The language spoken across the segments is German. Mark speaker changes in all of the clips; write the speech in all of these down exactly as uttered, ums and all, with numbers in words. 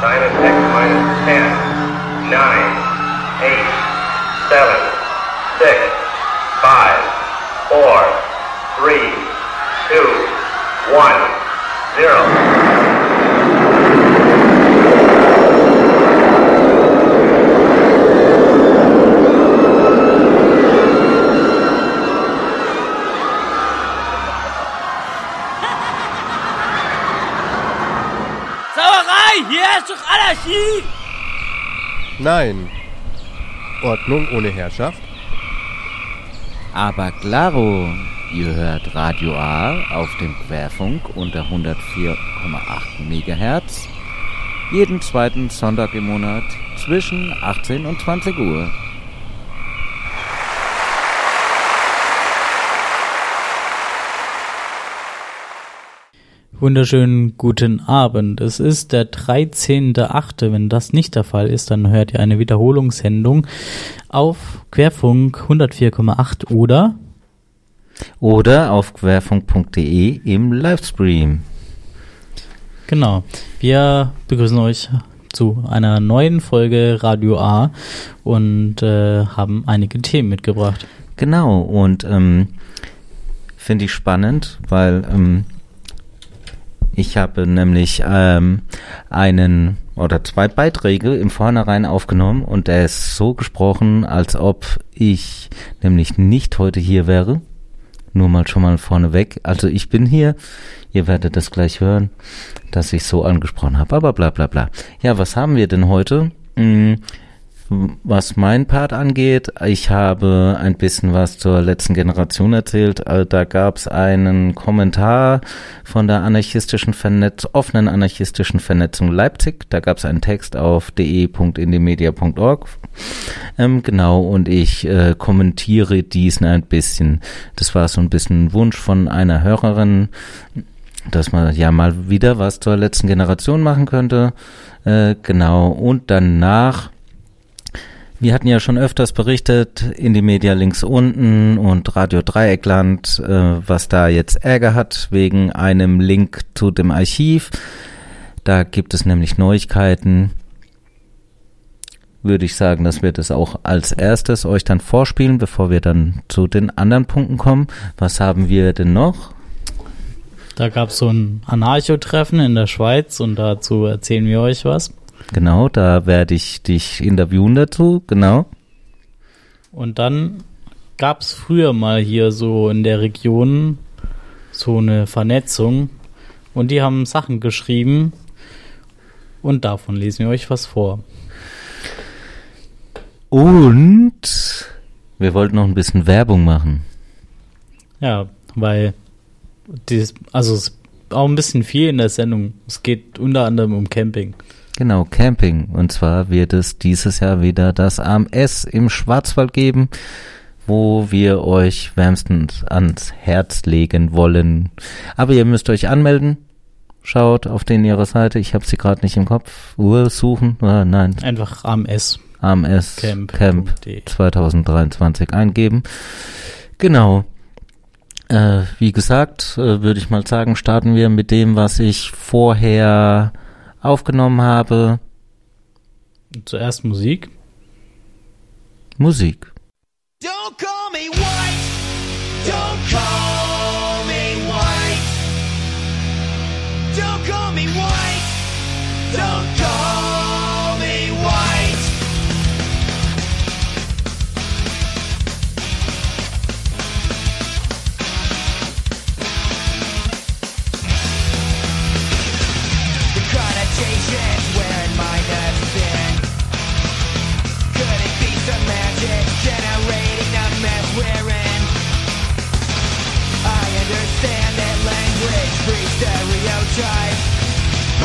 Speaker 1: minus X minus ten, nine, eight, seven, six, five, four, three, two, one, zero.
Speaker 2: Hier ist doch Anarchie!
Speaker 3: Nein. Ordnung ohne Herrschaft.
Speaker 4: Aber claro, ihr hört Radio A auf dem Querfunk unter hundertvier Komma acht Megahertz jeden zweiten Sonntag im Monat zwischen achtzehn und zwanzig Uhr.
Speaker 2: Wunderschönen guten Abend. Es ist der dreizehnter achte Wenn das nicht der Fall ist, dann hört ihr eine Wiederholungssendung auf Querfunk hundertvier Komma acht oder
Speaker 4: oder auf querfunk punkt de im Livestream.
Speaker 2: Genau. Wir begrüßen euch zu einer neuen Folge Radio A und äh, haben einige Themen mitgebracht.
Speaker 4: Genau. Und ähm, finde ich spannend, weil ähm, ich habe nämlich ähm, einen oder zwei Beiträge im Vornherein aufgenommen und er ist so gesprochen, als ob ich nämlich nicht heute hier wäre. Nur mal schon mal vorneweg. Also ich bin hier, ihr werdet das gleich hören, dass ich so angesprochen habe, aber bla bla bla. Ja, was haben wir denn heute? Hm, was mein Part angeht, ich habe ein bisschen was zur letzten Generation erzählt. Da gab es einen Kommentar von der anarchistischen Vernetz- offenen anarchistischen Vernetzung Leipzig. Da gab es einen Text auf de punkt indymedia punkt org. Ähm, genau, und ich äh, kommentiere diesen ein bisschen. Das war so ein bisschen ein Wunsch von einer Hörerin, dass man ja mal wieder was zur letzten Generation machen könnte. Äh, genau, und danach... Wir hatten ja schon öfters berichtet, Indymedia links unten und Radio Dreieckland, äh, was da jetzt Ärger hat wegen einem Link zu dem Archiv. Da gibt es nämlich Neuigkeiten. Würde ich sagen, dass wir das auch als erstes euch dann vorspielen, bevor wir dann zu den anderen Punkten kommen. Was haben wir denn noch?
Speaker 2: Da gab es so ein Anarcho-Treffen in der Schweiz und dazu erzählen wir euch was.
Speaker 4: Genau, da werde ich dich interviewen dazu, genau.
Speaker 2: Und dann gab es früher mal hier so in der Region so eine Vernetzung und die haben Sachen geschrieben und davon lesen wir euch was vor.
Speaker 4: Und wir wollten noch ein bisschen Werbung machen.
Speaker 2: Ja, weil dieses, also es ist auch ein bisschen viel in der Sendung. Es geht unter anderem um Camping.
Speaker 4: Genau, Camping. Und zwar wird es dieses Jahr wieder das A M S im Schwarzwald geben, wo wir euch wärmstens ans Herz legen wollen. Aber ihr müsst euch anmelden. Schaut auf den ihrer Seite. Ich habe sie gerade nicht im Kopf. Uhr suchen. Ah, nein.
Speaker 2: Einfach A M S.
Speaker 4: A M S Camp, Camp zwanzig dreiundzwanzig eingeben. Genau. Äh, wie gesagt, äh, würde ich mal sagen, starten wir mit dem, was ich vorher aufgenommen habe.
Speaker 2: Zuerst Musik.
Speaker 4: Musik.
Speaker 5: Don't call me white. Don't call me white. Don't call me white. Don't call me white. The connotations wearing my nerves thin. Could it be some magic generating the mess we're in? I understand that language breeds stereotype.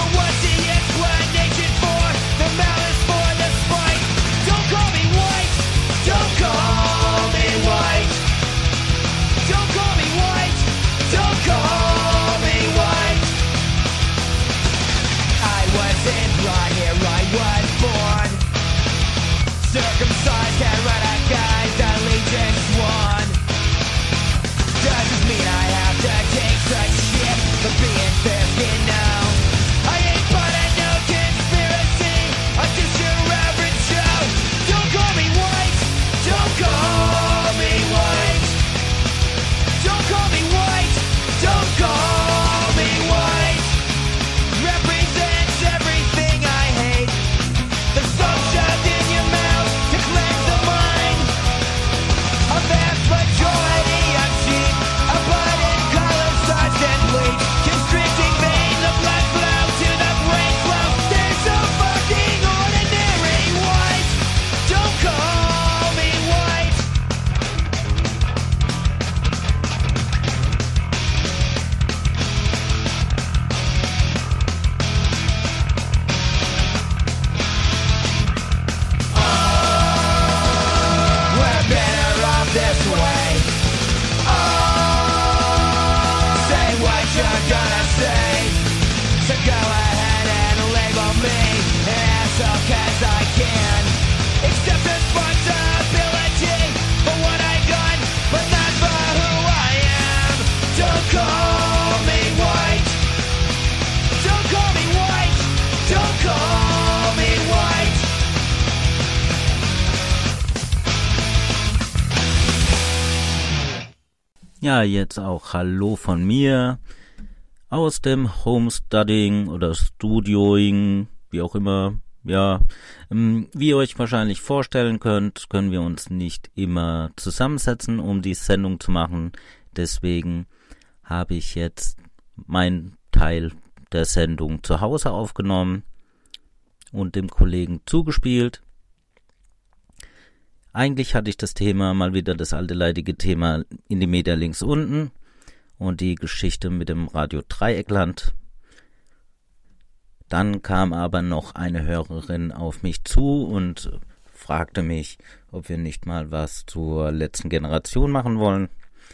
Speaker 4: Ja, jetzt auch Hallo von mir aus dem Homestudying oder Studioing, wie auch immer. Ja, ähm, wie ihr euch wahrscheinlich vorstellen könnt, können wir uns nicht immer zusammensetzen, um die Sendung zu machen. Deswegen habe ich jetzt meinen Teil der Sendung zu Hause aufgenommen und dem Kollegen zugespielt. Eigentlich hatte ich das Thema, mal wieder das alte leidige Thema Indymedia links unten und die Geschichte mit dem Radio Dreieckland. Dann kam aber noch eine Hörerin auf mich zu und fragte mich, ob wir nicht mal was zur letzten Generation machen wollen.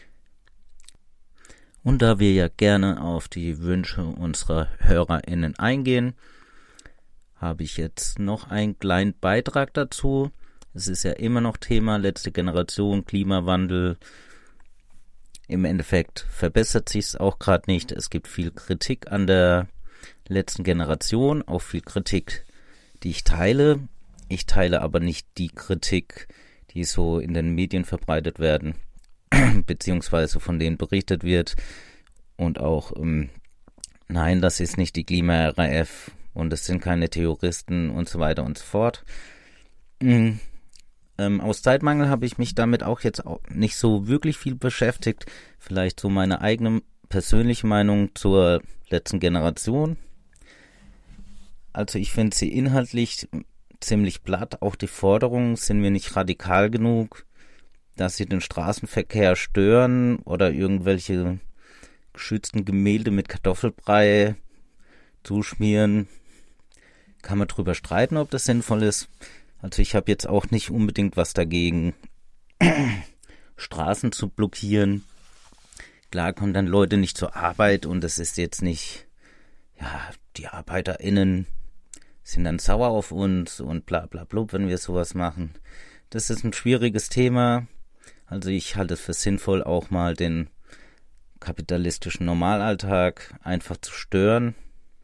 Speaker 4: Und da wir ja gerne auf die Wünsche unserer HörerInnen eingehen, habe ich jetzt noch einen kleinen Beitrag dazu. Es ist ja immer noch Thema letzte Generation, Klimawandel. Im Endeffekt verbessert sich es auch gerade nicht. Es gibt viel Kritik an der letzten Generation, auch viel Kritik, die ich teile. Ich teile aber nicht die Kritik, die so in den Medien verbreitet werden, beziehungsweise von denen berichtet wird. Und auch, ähm, nein, das ist nicht die Klima-R A F und es sind keine Terroristen und so weiter und so fort. Mhm. Ähm, aus Zeitmangel habe ich mich damit auch jetzt auch nicht so wirklich viel beschäftigt. Vielleicht so meine eigene persönliche Meinung zur letzten Generation. Also ich finde sie inhaltlich ziemlich platt. Auch die Forderungen sind mir nicht radikal genug, dass sie den Straßenverkehr stören oder irgendwelche geschützten Gemälde mit Kartoffelbrei zuschmieren. Kann man drüber streiten, ob das sinnvoll ist. Also ich habe jetzt auch nicht unbedingt was dagegen, Straßen zu blockieren. Klar kommen dann Leute nicht zur Arbeit und es ist jetzt nicht, ja, die ArbeiterInnen sind dann sauer auf uns und bla bla blub, wenn wir sowas machen. Das ist ein schwieriges Thema. Also ich halte es für sinnvoll, auch mal den kapitalistischen Normalalltag einfach zu stören.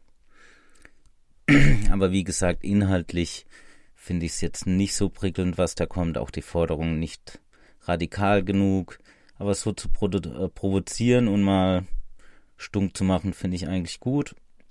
Speaker 4: Aber wie gesagt, inhaltlich finde ich es jetzt nicht so prickelnd, was da kommt. Auch die Forderung nicht radikal genug. Aber so zu produ- äh, provozieren und mal stunk zu machen, finde ich eigentlich gut.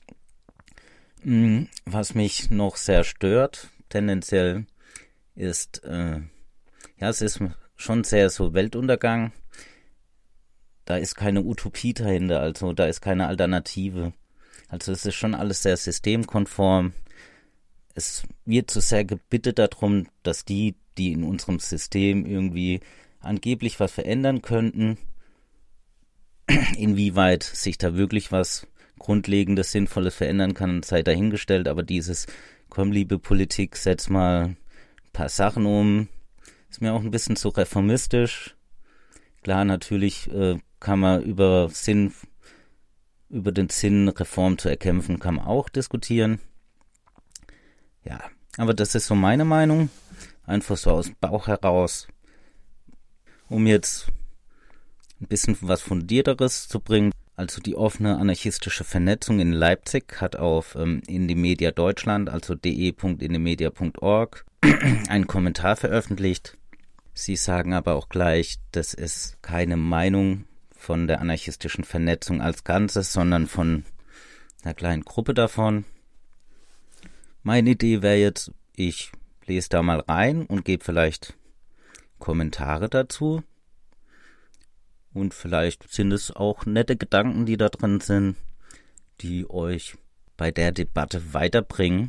Speaker 4: Was mich noch sehr stört, tendenziell, ist, äh, ja, es ist schon sehr so Weltuntergang. Da ist keine Utopie dahinter, also da ist keine Alternative. Also es ist schon alles sehr systemkonform. Es wird zu sehr gebittet darum, dass die, die in unserem System irgendwie angeblich was verändern könnten, inwieweit sich da wirklich was Grundlegendes, Sinnvolles verändern kann, sei dahingestellt, aber dieses, komm liebe Politik, setz mal ein paar Sachen um, ist mir auch ein bisschen zu reformistisch. Klar, natürlich äh, kann man über Sinn, über den Sinn, Reform zu erkämpfen, kann man auch diskutieren. Ja, aber das ist so meine Meinung, einfach so aus dem Bauch heraus, um jetzt ein bisschen was Fundierteres zu bringen. Also die offene anarchistische Vernetzung in Leipzig hat auf ähm, Indymedia Deutschland, also de punkt indymedia punkt org, einen Kommentar veröffentlicht. Sie sagen aber auch gleich, das ist keine Meinung von der anarchistischen Vernetzung als Ganzes, sondern von einer kleinen Gruppe davon. Meine Idee wäre jetzt, ich lese da mal rein und gebe vielleicht Kommentare dazu. Und vielleicht sind es auch nette Gedanken, die da drin sind, die euch bei der Debatte weiterbringen.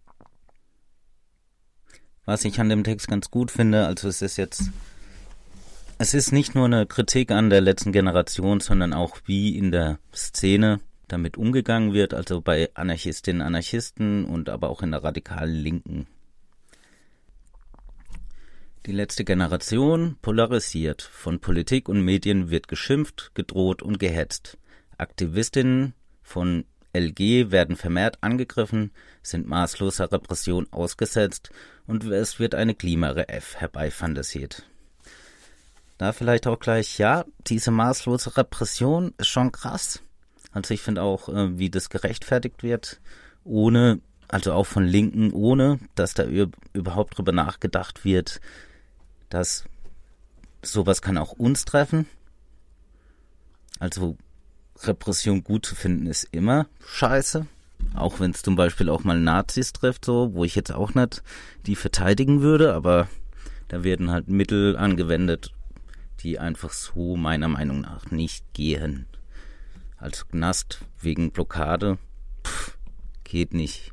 Speaker 4: Was ich an dem Text ganz gut finde, also es ist jetzt, es ist nicht nur eine Kritik an der letzten Generation, sondern auch wie in der Szene damit umgegangen wird, also bei Anarchistinnen, Anarchisten und aber auch in der radikalen Linken. Die letzte Generation polarisiert. Von Politik und Medien wird geschimpft, gedroht und gehetzt. Aktivistinnen von L G werden vermehrt angegriffen, sind maßloser Repression ausgesetzt und es wird eine Klima-R A F herbeifantasiert. Da vielleicht auch gleich, ja, diese maßlose Repression ist schon krass. Also ich finde auch, äh, wie das gerechtfertigt wird, ohne, also auch von Linken, ohne, dass da überhaupt drüber nachgedacht wird, dass sowas kann auch uns treffen. Also Repression gut zu finden ist immer scheiße. Auch wenn es zum Beispiel auch mal Nazis trifft, so, wo ich jetzt auch nicht die verteidigen würde, aber da werden halt Mittel angewendet, die einfach so meiner Meinung nach nicht gehen. Also Knast wegen Blockade, pff, geht nicht.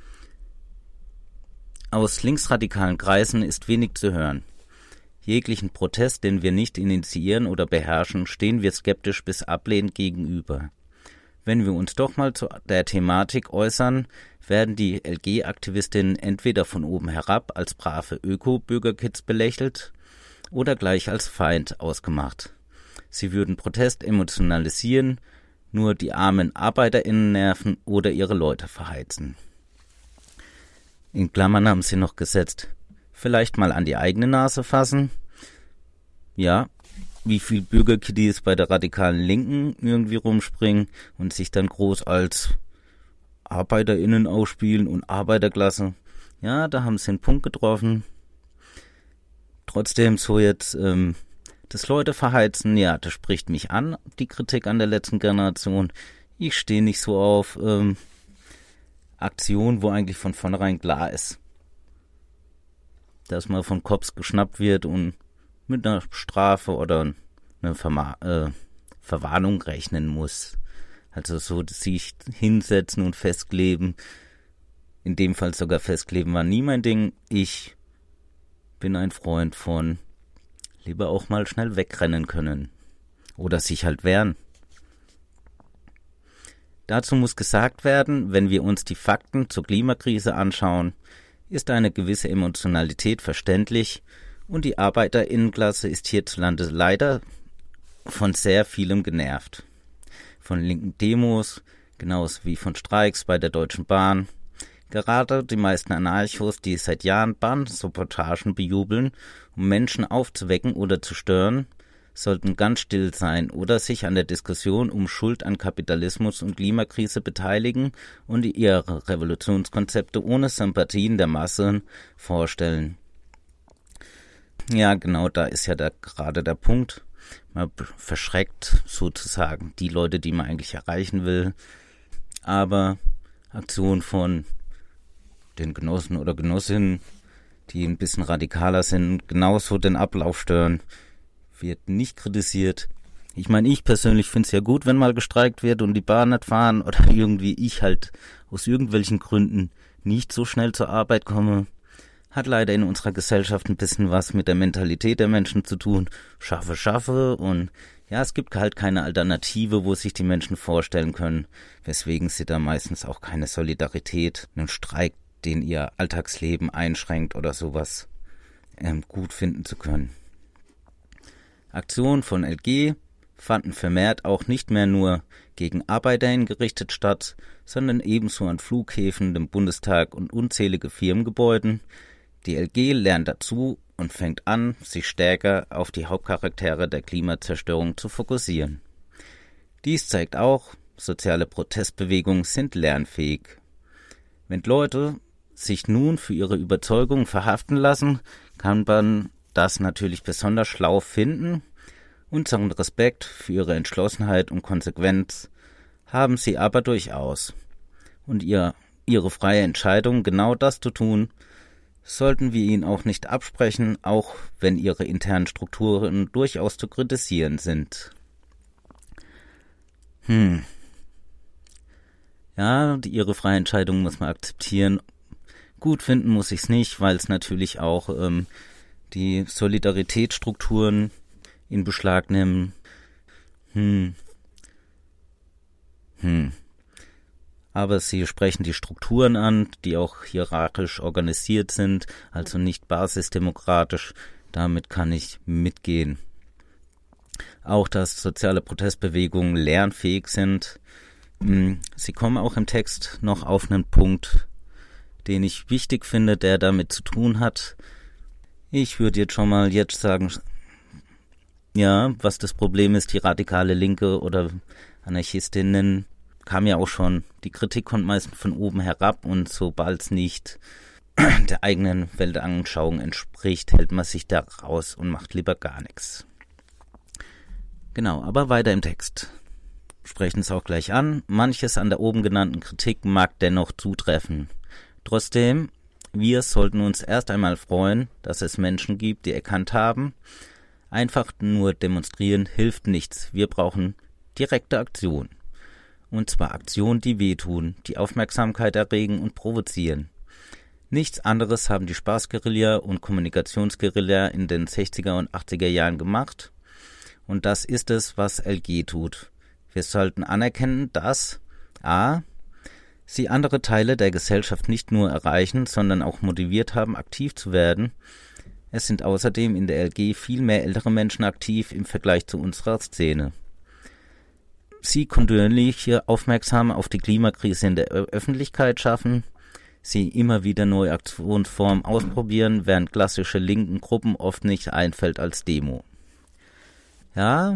Speaker 4: Aus linksradikalen Kreisen ist wenig zu hören. Jeglichen Protest, den wir nicht initiieren oder beherrschen, stehen wir skeptisch bis ablehnend gegenüber. Wenn wir uns doch mal zu der Thematik äußern, werden die L G-Aktivistinnen entweder von oben herab als brave Öko-Bürgerkids belächelt oder gleich als Feind ausgemacht. Sie würden Protest emotionalisieren, nur die armen ArbeiterInnen nerven oder ihre Leute verheizen. In Klammern haben sie noch gesetzt, vielleicht mal an die eigene Nase fassen. Ja, wie viel Bürgerkiddies bei der radikalen Linken irgendwie rumspringen und sich dann groß als ArbeiterInnen ausspielen und Arbeiterklasse. Ja, da haben sie einen Punkt getroffen. Trotzdem so jetzt ähm, das Leute verheizen, ja, das spricht mich an, die Kritik an der letzten Generation. Ich stehe nicht so auf ähm, Aktionen, wo eigentlich von vornherein klar ist, dass man von Cops geschnappt wird und mit einer Strafe oder einer Verma- äh, Verwarnung rechnen muss. Also so sich hinsetzen und festkleben. In dem Fall sogar festkleben war nie mein Ding. Ich bin ein Freund von lieber auch mal schnell wegrennen können. Oder sich halt wehren. Dazu muss gesagt werden, wenn wir uns die Fakten zur Klimakrise anschauen, ist eine gewisse Emotionalität verständlich und die Arbeiterinnenklasse ist hierzulande leider von sehr vielem genervt. Von linken Demos, genauso wie von Streiks bei der Deutschen Bahn. Gerade die meisten Anarchos, die seit Jahren Bahnsabotagen bejubeln, um Menschen aufzuwecken oder zu stören, sollten ganz still sein oder sich an der Diskussion um Schuld an Kapitalismus und Klimakrise beteiligen und ihre Revolutionskonzepte ohne Sympathien der Massen vorstellen. Ja, genau, da ist ja da gerade der Punkt. Man verschreckt sozusagen die Leute, die man eigentlich erreichen will. Aber Aktionen von den Genossen oder Genossinnen, die ein bisschen radikaler sind, genauso den Ablauf stören, wird nicht kritisiert. Ich meine, ich persönlich finde es ja gut, wenn mal gestreikt wird und die Bahn nicht fahren oder irgendwie ich halt aus irgendwelchen Gründen nicht so schnell zur Arbeit komme. Hat leider in unserer Gesellschaft ein bisschen was mit der Mentalität der Menschen zu tun. Schaffe, schaffe und ja, es gibt halt keine Alternative, wo sich die Menschen vorstellen können, weswegen sie da meistens auch keine Solidarität, einen Streik, den ihr Alltagsleben einschränkt oder sowas, ähm, gut finden zu können. Aktionen von L G fanden vermehrt auch nicht mehr nur gegen ArbeiterInnen gerichtet statt, sondern ebenso an Flughäfen, dem Bundestag und unzählige Firmengebäuden. Die L G lernt dazu und fängt an, sich stärker auf die Hauptcharaktere der Klimazerstörung zu fokussieren. Dies zeigt auch, soziale Protestbewegungen sind lernfähig. Wenn Leute sich nun für ihre Überzeugungen verhaften lassen, kann man das natürlich besonders schlau finden. Unseren Respekt für ihre Entschlossenheit und Konsequenz haben sie aber durchaus. Und ihr, ihre freie Entscheidung, genau das zu tun, sollten wir ihnen auch nicht absprechen, auch wenn ihre internen Strukturen durchaus zu kritisieren sind. Hm. Ja, die, ihre freie Entscheidung muss man akzeptieren. Gut finden muss ich es nicht, weil es natürlich auch ähm, die Solidaritätsstrukturen in Beschlag nehmen. Hm. Hm. Aber sie sprechen die Strukturen an, die auch hierarchisch organisiert sind, also nicht basisdemokratisch. Damit kann ich mitgehen. Auch, dass soziale Protestbewegungen lernfähig sind. Sie kommen auch im Text noch auf einen Punkt, den ich wichtig finde, der damit zu tun hat. Ich würde jetzt schon mal jetzt sagen, ja, was das Problem ist, die radikale Linke oder Anarchistinnen, kam ja auch schon, die Kritik kommt meistens von oben herab und sobald es nicht der eigenen Weltanschauung entspricht, hält man sich da raus und macht lieber gar nichts. Genau, aber weiter im Text. Sprechen es auch gleich an. Manches an der oben genannten Kritik mag dennoch zutreffen. Trotzdem, wir sollten uns erst einmal freuen, dass es Menschen gibt, die erkannt haben, einfach nur demonstrieren hilft nichts. Wir brauchen direkte Aktion. Und zwar Aktionen, die wehtun, die Aufmerksamkeit erregen und provozieren. Nichts anderes haben die Spaßguerilla und Kommunikationsguerilla in den sechziger und achtziger Jahren gemacht. Und das ist es, was L G tut. Wir sollten anerkennen, dass a. sie andere Teile der Gesellschaft nicht nur erreichen, sondern auch motiviert haben, aktiv zu werden. Es sind außerdem in der L G viel mehr ältere Menschen aktiv im Vergleich zu unserer Szene. Sie kontinuierliche Aufmerksamkeit auf die Klimakrise in der Öffentlichkeit schaffen, sie immer wieder neue Aktionsformen ausprobieren, während klassische linken Gruppen oft nicht einfällt als Demo. Ja,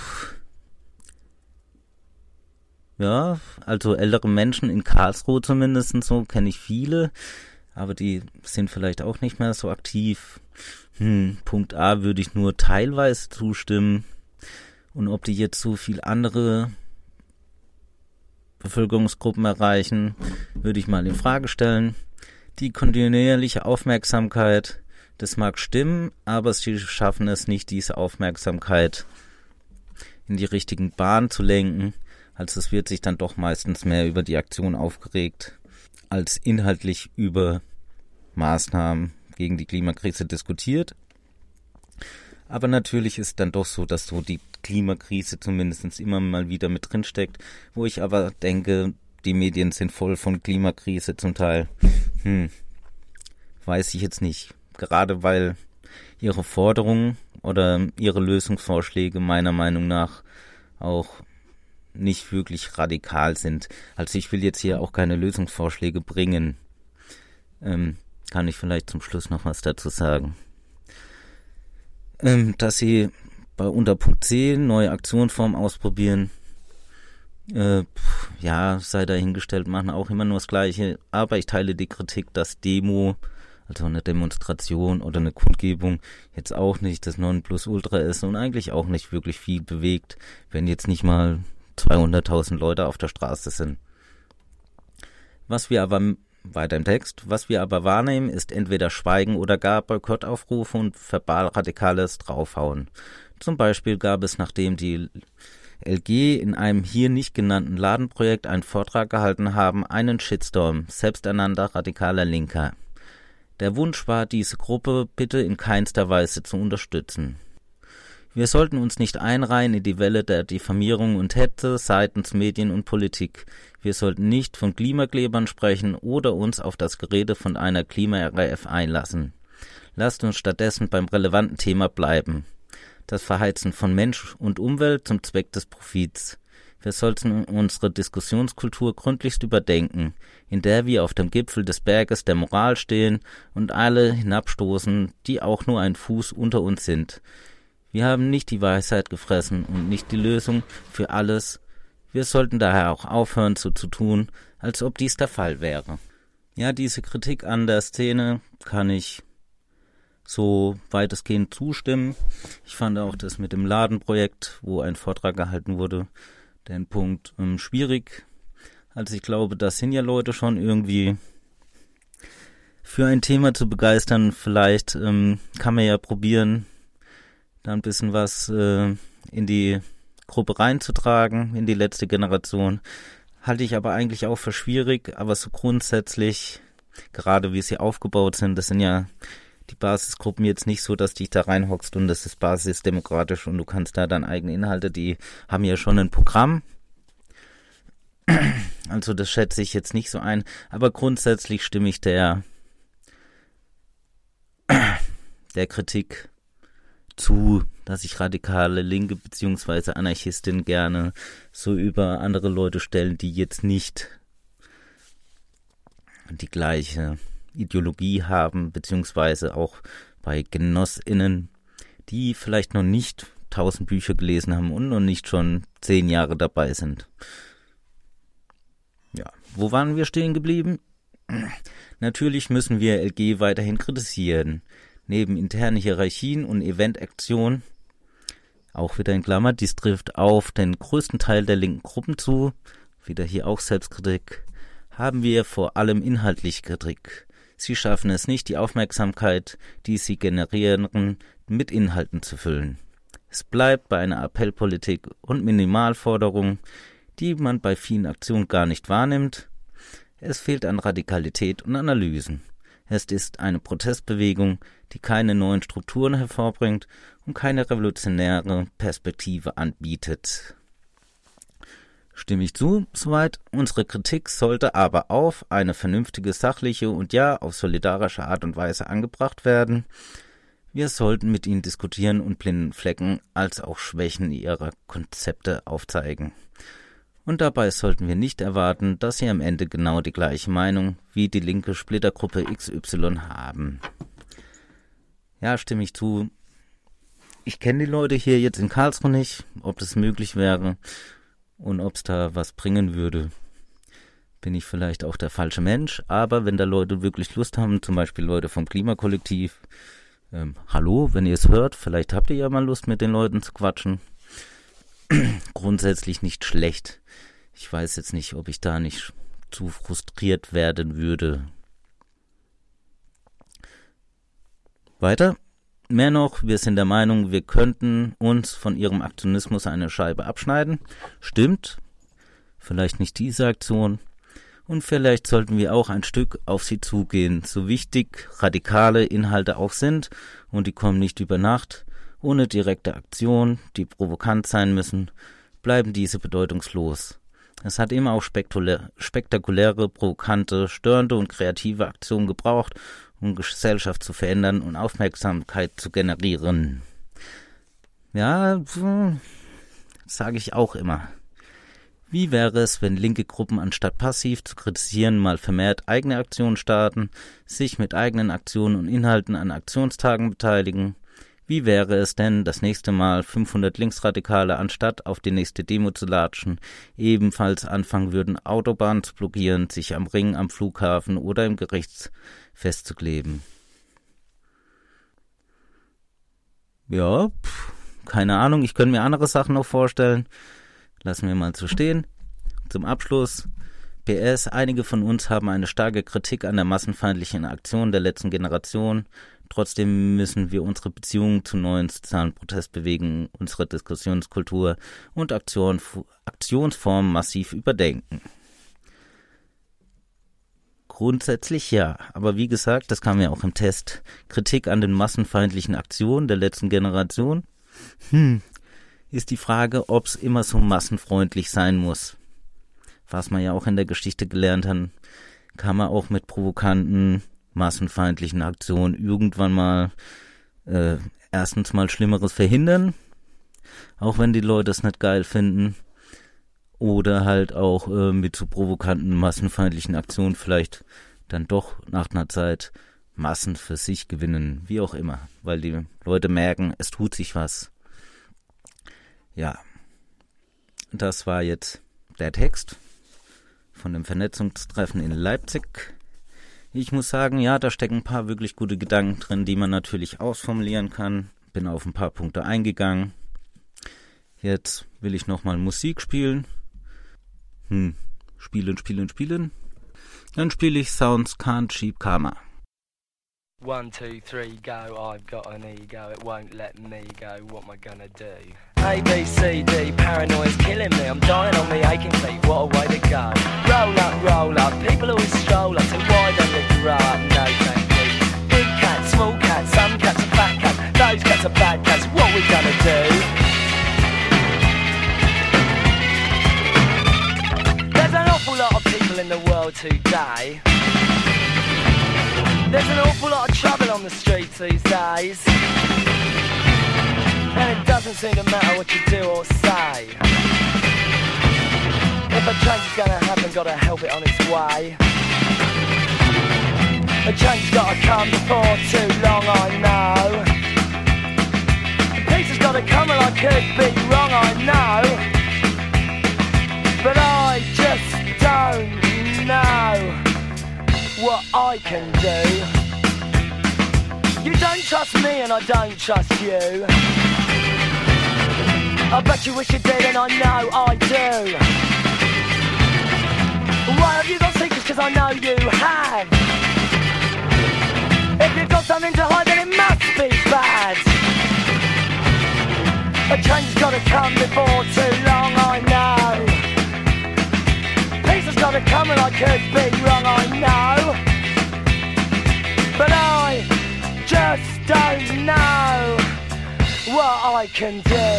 Speaker 4: ja, also ältere Menschen in Karlsruhe zumindest, so kenne ich viele, aber die sind vielleicht auch nicht mehr so aktiv. Hm, Punkt A würde ich nur teilweise zustimmen. Und ob die jetzt so viel andere Bevölkerungsgruppen erreichen, würde ich mal in Frage stellen. Die kontinuierliche Aufmerksamkeit, das mag stimmen, aber sie schaffen es nicht, diese Aufmerksamkeit in die richtigen Bahnen zu lenken. Also es wird sich dann doch meistens mehr über die Aktion aufgeregt, als inhaltlich über Maßnahmen gegen die Klimakrise diskutiert. Aber natürlich ist dann doch so, dass so die Klimakrise zumindest immer mal wieder mit drin steckt, wo ich aber denke, die Medien sind voll von Klimakrise zum Teil. Hm, weiß ich jetzt nicht. Gerade weil ihre Forderungen oder ihre Lösungsvorschläge meiner Meinung nach auch nicht wirklich radikal sind. Also ich will jetzt hier auch keine Lösungsvorschläge bringen. Ähm, kann ich vielleicht zum Schluss noch was dazu sagen. Ähm, dass sie bei unter Punkt C neue Aktionsformen ausprobieren, äh, pff, ja, sei dahingestellt, machen auch immer nur das Gleiche. Aber ich teile die Kritik, dass Demo, also eine Demonstration oder eine Kundgebung, jetzt auch nicht das Nonplusultra ist und eigentlich auch nicht wirklich viel bewegt, wenn jetzt nicht mal zweihunderttausend Leute auf der Straße sind. Was wir aber, weiter im Text, was wir aber wahrnehmen, ist entweder Schweigen oder gar Boykottaufrufe und verbal radikales Draufhauen. Zum Beispiel gab es, nachdem die L G in einem hier nicht genannten Ladenprojekt einen Vortrag gehalten haben, einen Shitstorm, selbsternannter radikaler Linker. Der Wunsch war, diese Gruppe bitte in keinster Weise zu unterstützen. Wir sollten uns nicht einreihen in die Welle der Diffamierung und Hetze seitens Medien und Politik. Wir sollten nicht von Klimaklebern sprechen oder uns auf das Gerede von einer Klima-R F einlassen. Lasst uns stattdessen beim relevanten Thema bleiben. Das Verheizen von Mensch und Umwelt zum Zweck des Profits. Wir sollten unsere Diskussionskultur gründlichst überdenken, in der wir auf dem Gipfel des Berges der Moral stehen und alle hinabstoßen, die auch nur ein Fuß unter uns sind. Wir haben nicht die Weisheit gefressen und nicht die Lösung für alles. Wir sollten daher auch aufhören, so zu tun, als ob dies der Fall wäre. Ja, diese Kritik an der Szene kann ich so weitestgehend zustimmen. Ich fand auch das mit dem Ladenprojekt, wo ein Vortrag gehalten wurde, den Punkt ähm, schwierig. Also ich glaube, das sind ja Leute schon irgendwie für ein Thema zu begeistern. Vielleicht ähm, kann man ja probieren, da ein bisschen was äh, in die Gruppe reinzutragen, in die letzte Generation. Halte ich aber eigentlich auch für schwierig, aber so grundsätzlich, gerade wie sie aufgebaut sind, das sind ja die Basisgruppen jetzt nicht so, dass du dich da reinhockst und das ist basisdemokratisch und du kannst da dann eigene Inhalte, die haben ja schon ein Programm. Also das schätze ich jetzt nicht so ein, aber grundsätzlich stimme ich der der Kritik zu, dass sich radikale Linke bzw. Anarchistin gerne so über andere Leute stellen, die jetzt nicht die gleiche Ideologie haben, beziehungsweise auch bei GenossInnen, die vielleicht noch nicht tausend Bücher gelesen haben und noch nicht schon zehn Jahre dabei sind. Ja, wo waren wir stehen geblieben? Natürlich müssen wir L G weiterhin kritisieren. Neben internen Hierarchien und Eventaktionen Auch wieder in Klammer, dies trifft auf den größten Teil der linken Gruppen zu. Wieder hier auch Selbstkritik. Haben wir vor allem inhaltliche Kritik. Sie schaffen es nicht, die Aufmerksamkeit, die sie generieren, mit Inhalten zu füllen. Es bleibt bei einer Appellpolitik und Minimalforderung, die man bei vielen Aktionen gar nicht wahrnimmt. Es fehlt an Radikalität und Analysen. Es ist eine Protestbewegung, die keine neuen Strukturen hervorbringt und keine revolutionäre Perspektive anbietet. Stimme ich zu, soweit. Unsere Kritik sollte aber auf eine vernünftige, sachliche und ja, auf solidarische Art und Weise angebracht werden. Wir sollten mit ihnen diskutieren und blinden Flecken als auch Schwächen ihrer Konzepte aufzeigen. Und dabei sollten wir nicht erwarten, dass sie am Ende genau die gleiche Meinung wie die linke Splittergruppe X Y haben. Ja, stimme ich zu. Ich kenne die Leute hier jetzt in Karlsruhe nicht, ob das möglich wäre und ob es da was bringen würde. Bin ich vielleicht auch der falsche Mensch, aber wenn da Leute wirklich Lust haben, zum Beispiel Leute vom Klimakollektiv, ähm, hallo, wenn ihr es hört, vielleicht habt ihr ja mal Lust, mit den Leuten zu quatschen. Grundsätzlich nicht schlecht. Ich weiß jetzt nicht, ob ich da nicht zu frustriert werden würde. Weiter. Mehr noch, wir sind der Meinung, wir könnten uns von ihrem Aktionismus eine Scheibe abschneiden. Stimmt. Vielleicht nicht diese Aktion. Und vielleicht sollten wir auch ein Stück auf sie zugehen, so wichtig radikale Inhalte auch sind, und die kommen nicht über Nacht. Ohne direkte Aktion, die provokant sein müssen, bleiben diese bedeutungslos. Es hat immer auch spektakuläre, spektakuläre, provokante, störende und kreative Aktionen gebraucht, um Gesellschaft zu verändern und Aufmerksamkeit zu generieren. Ja, sage ich auch immer. Wie wäre es, wenn linke Gruppen anstatt passiv zu kritisieren mal vermehrt eigene Aktionen starten, sich mit eigenen Aktionen und Inhalten an Aktionstagen beteiligen? Wie wäre es denn, das nächste Mal fünfhundert Linksradikale anstatt auf die nächste Demo zu latschen, ebenfalls anfangen würden, Autobahnen zu blockieren, sich am Ring am Flughafen oder im Gericht festzukleben? Ja, pff, keine Ahnung, ich könnte mir andere Sachen noch vorstellen. Lassen wir mal so stehen. Zum Abschluss. P S. Einige von uns haben eine starke Kritik an der massenfeindlichen Aktion der letzten Generation. Trotzdem müssen wir unsere Beziehungen zu neuen sozialen Protestbewegungen, unsere Diskussionskultur und Aktion, Aktionsformen massiv überdenken. Grundsätzlich ja, aber wie gesagt, das kam ja auch im Test. Kritik an den massenfeindlichen Aktionen der letzten Generation. Hm. Ist die Frage, ob es immer so massenfreundlich sein muss. Was man ja auch in der Geschichte gelernt hat, kann man auch mit provokanten, massenfeindlichen Aktionen irgendwann mal äh, erstens mal Schlimmeres verhindern, auch wenn die Leute es nicht geil finden, oder halt auch äh, mit so provokanten, massenfeindlichen Aktionen vielleicht dann doch nach einer Zeit Massen für sich gewinnen, wie auch immer, weil die Leute merken, es tut sich was. Ja, das war jetzt der Text von dem Vernetzungstreffen in Leipzig. Ich muss sagen, ja, da stecken ein paar wirklich gute Gedanken drin, die man natürlich ausformulieren kann. Bin auf ein paar Punkte eingegangen. Jetzt will ich nochmal Musik spielen. Hm, spielen, spielen, spielen. Dann spiele ich Sounds Can't Cheap Karma.
Speaker 6: One, two, three, go, I've got an ego, it won't let me go, what am I gonna do? A, B, C, D, paranoia's killing me, I'm dying on the aching feet, what a way to go. Roll up, roll up, people always stroll up, so why don't you grow up? No thank you. Big cats, small cats, some cats are fat cats, those cats are bad cats, what we gonna do? There's an awful lot of people in the world today. There's an awful lot of trouble on the streets these days, and it doesn't seem to matter what you do or say. If a change is gonna happen, gotta help it on its way. A change's gotta come before too long, I know. Peace has gotta come, and I could be wrong, I know, but I just don't know what I can do. You don't trust me and I don't trust you. I bet you wish you did, and I know I do. Why have you got secrets? Cause I know you have. If you've got something to hide, then it must be bad. A change's gotta come before too long, I know. Peace has gotta come, and I could be wrong, I know. But I just don't know what I can do.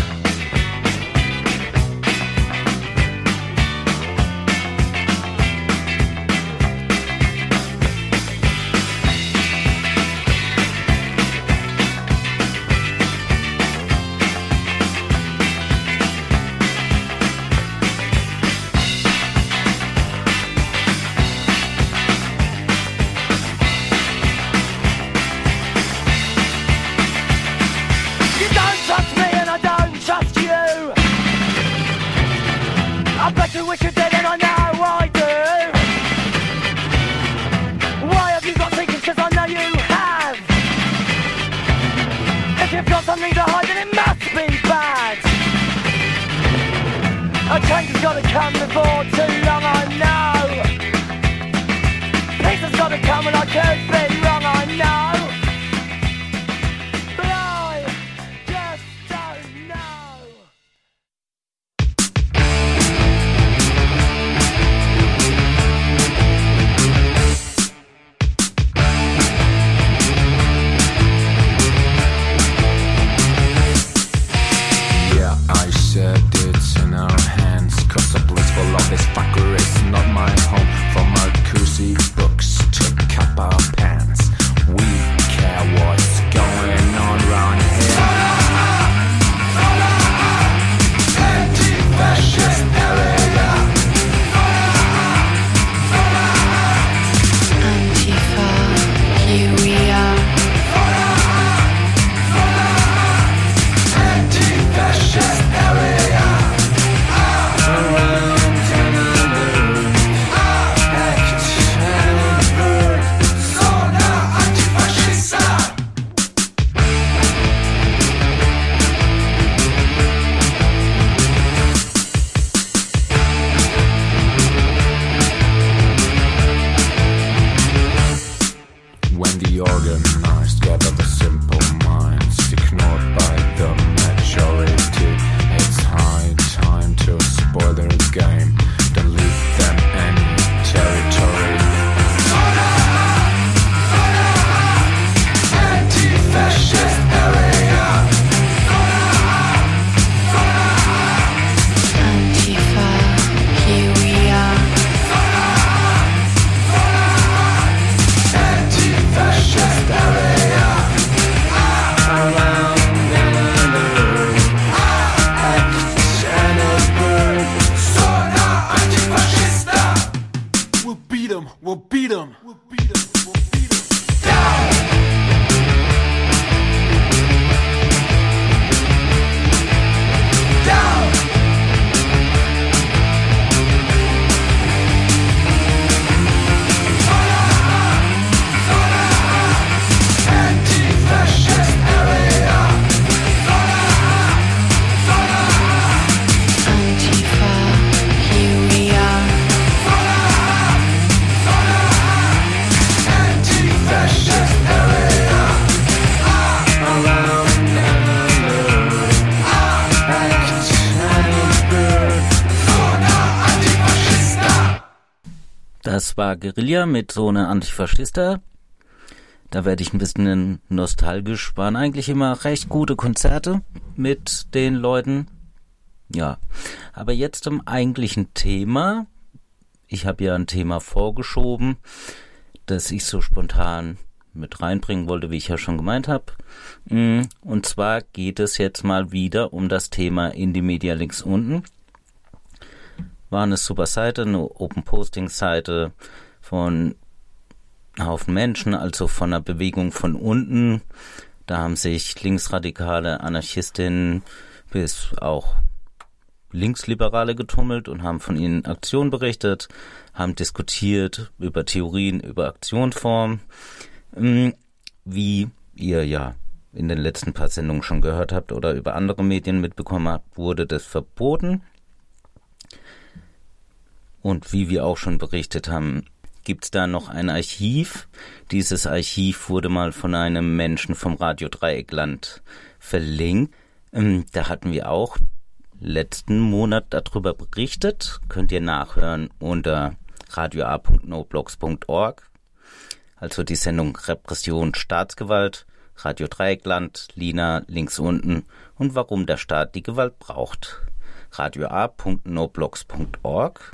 Speaker 6: I bet you wish you did, and I know I do. Why have you got secrets? Cause I know you have. If you've got something to hide, then it must be bad. A change has gotta come before too long, I know. Peace has gotta come, and I could be wrong, I know. But I just don't know.
Speaker 7: It's in our hands, cause the blissful of this fucker is not my home. From our cozy books to kappa pants, we care what's going on round here. Anti-fascist area.
Speaker 8: Antifa, here we are.
Speaker 7: Anti-fascist area. When the organized gather the simple minds, ignored by the majority, it's high time to spoil their game, don't leave them any territory. Anti-fascist area.
Speaker 8: Antifa, here we are.
Speaker 7: Anti-fascist area. Around and under. Act and a bird. Zona antifascista. We'll beat 'em, we'll beat 'em. We'll beat 'em, we'll beat 'em. Down! Down! Anti-fascist area.
Speaker 8: Antifa, here we are.
Speaker 7: Anti-fascist area. Around and under. Act and a bird. Zona antifascista.
Speaker 4: Das war Guerilla mit so einer Antifaschista. Da werde ich ein bisschen nostalgisch. Waren eigentlich immer recht gute Konzerte mit den Leuten. Ja, aber jetzt zum eigentlichen Thema. Ich habe ja ein Thema vorgeschoben, das ich so spontan mit reinbringen wollte, wie ich ja schon gemeint habe. Und zwar geht es jetzt mal wieder um das Thema Indie Media links unten. War eine super Seite, eine Open-Posting-Seite von einem Haufen Menschen, also von einer Bewegung von unten. Da haben sich linksradikale Anarchistinnen bis auch Linksliberale getummelt und haben von ihnen Aktionen berichtet, haben diskutiert über Theorien, über Aktionsformen, wie ihr ja in den letzten paar Sendungen schon gehört habt oder über andere Medien mitbekommen habt, wurde das verboten. Und wie wir auch schon berichtet haben, gibt es da noch ein Archiv. Dieses Archiv wurde mal von einem Menschen vom Radio Dreieckland verlinkt. Ähm, da hatten wir auch letzten Monat darüber berichtet. Könnt ihr nachhören unter radio a punkt noblogs punkt org. Also die Sendung Repression, Staatsgewalt, Radio Dreieckland, Lina links unten und warum der Staat die Gewalt braucht. radio a punkt noblogs punkt org.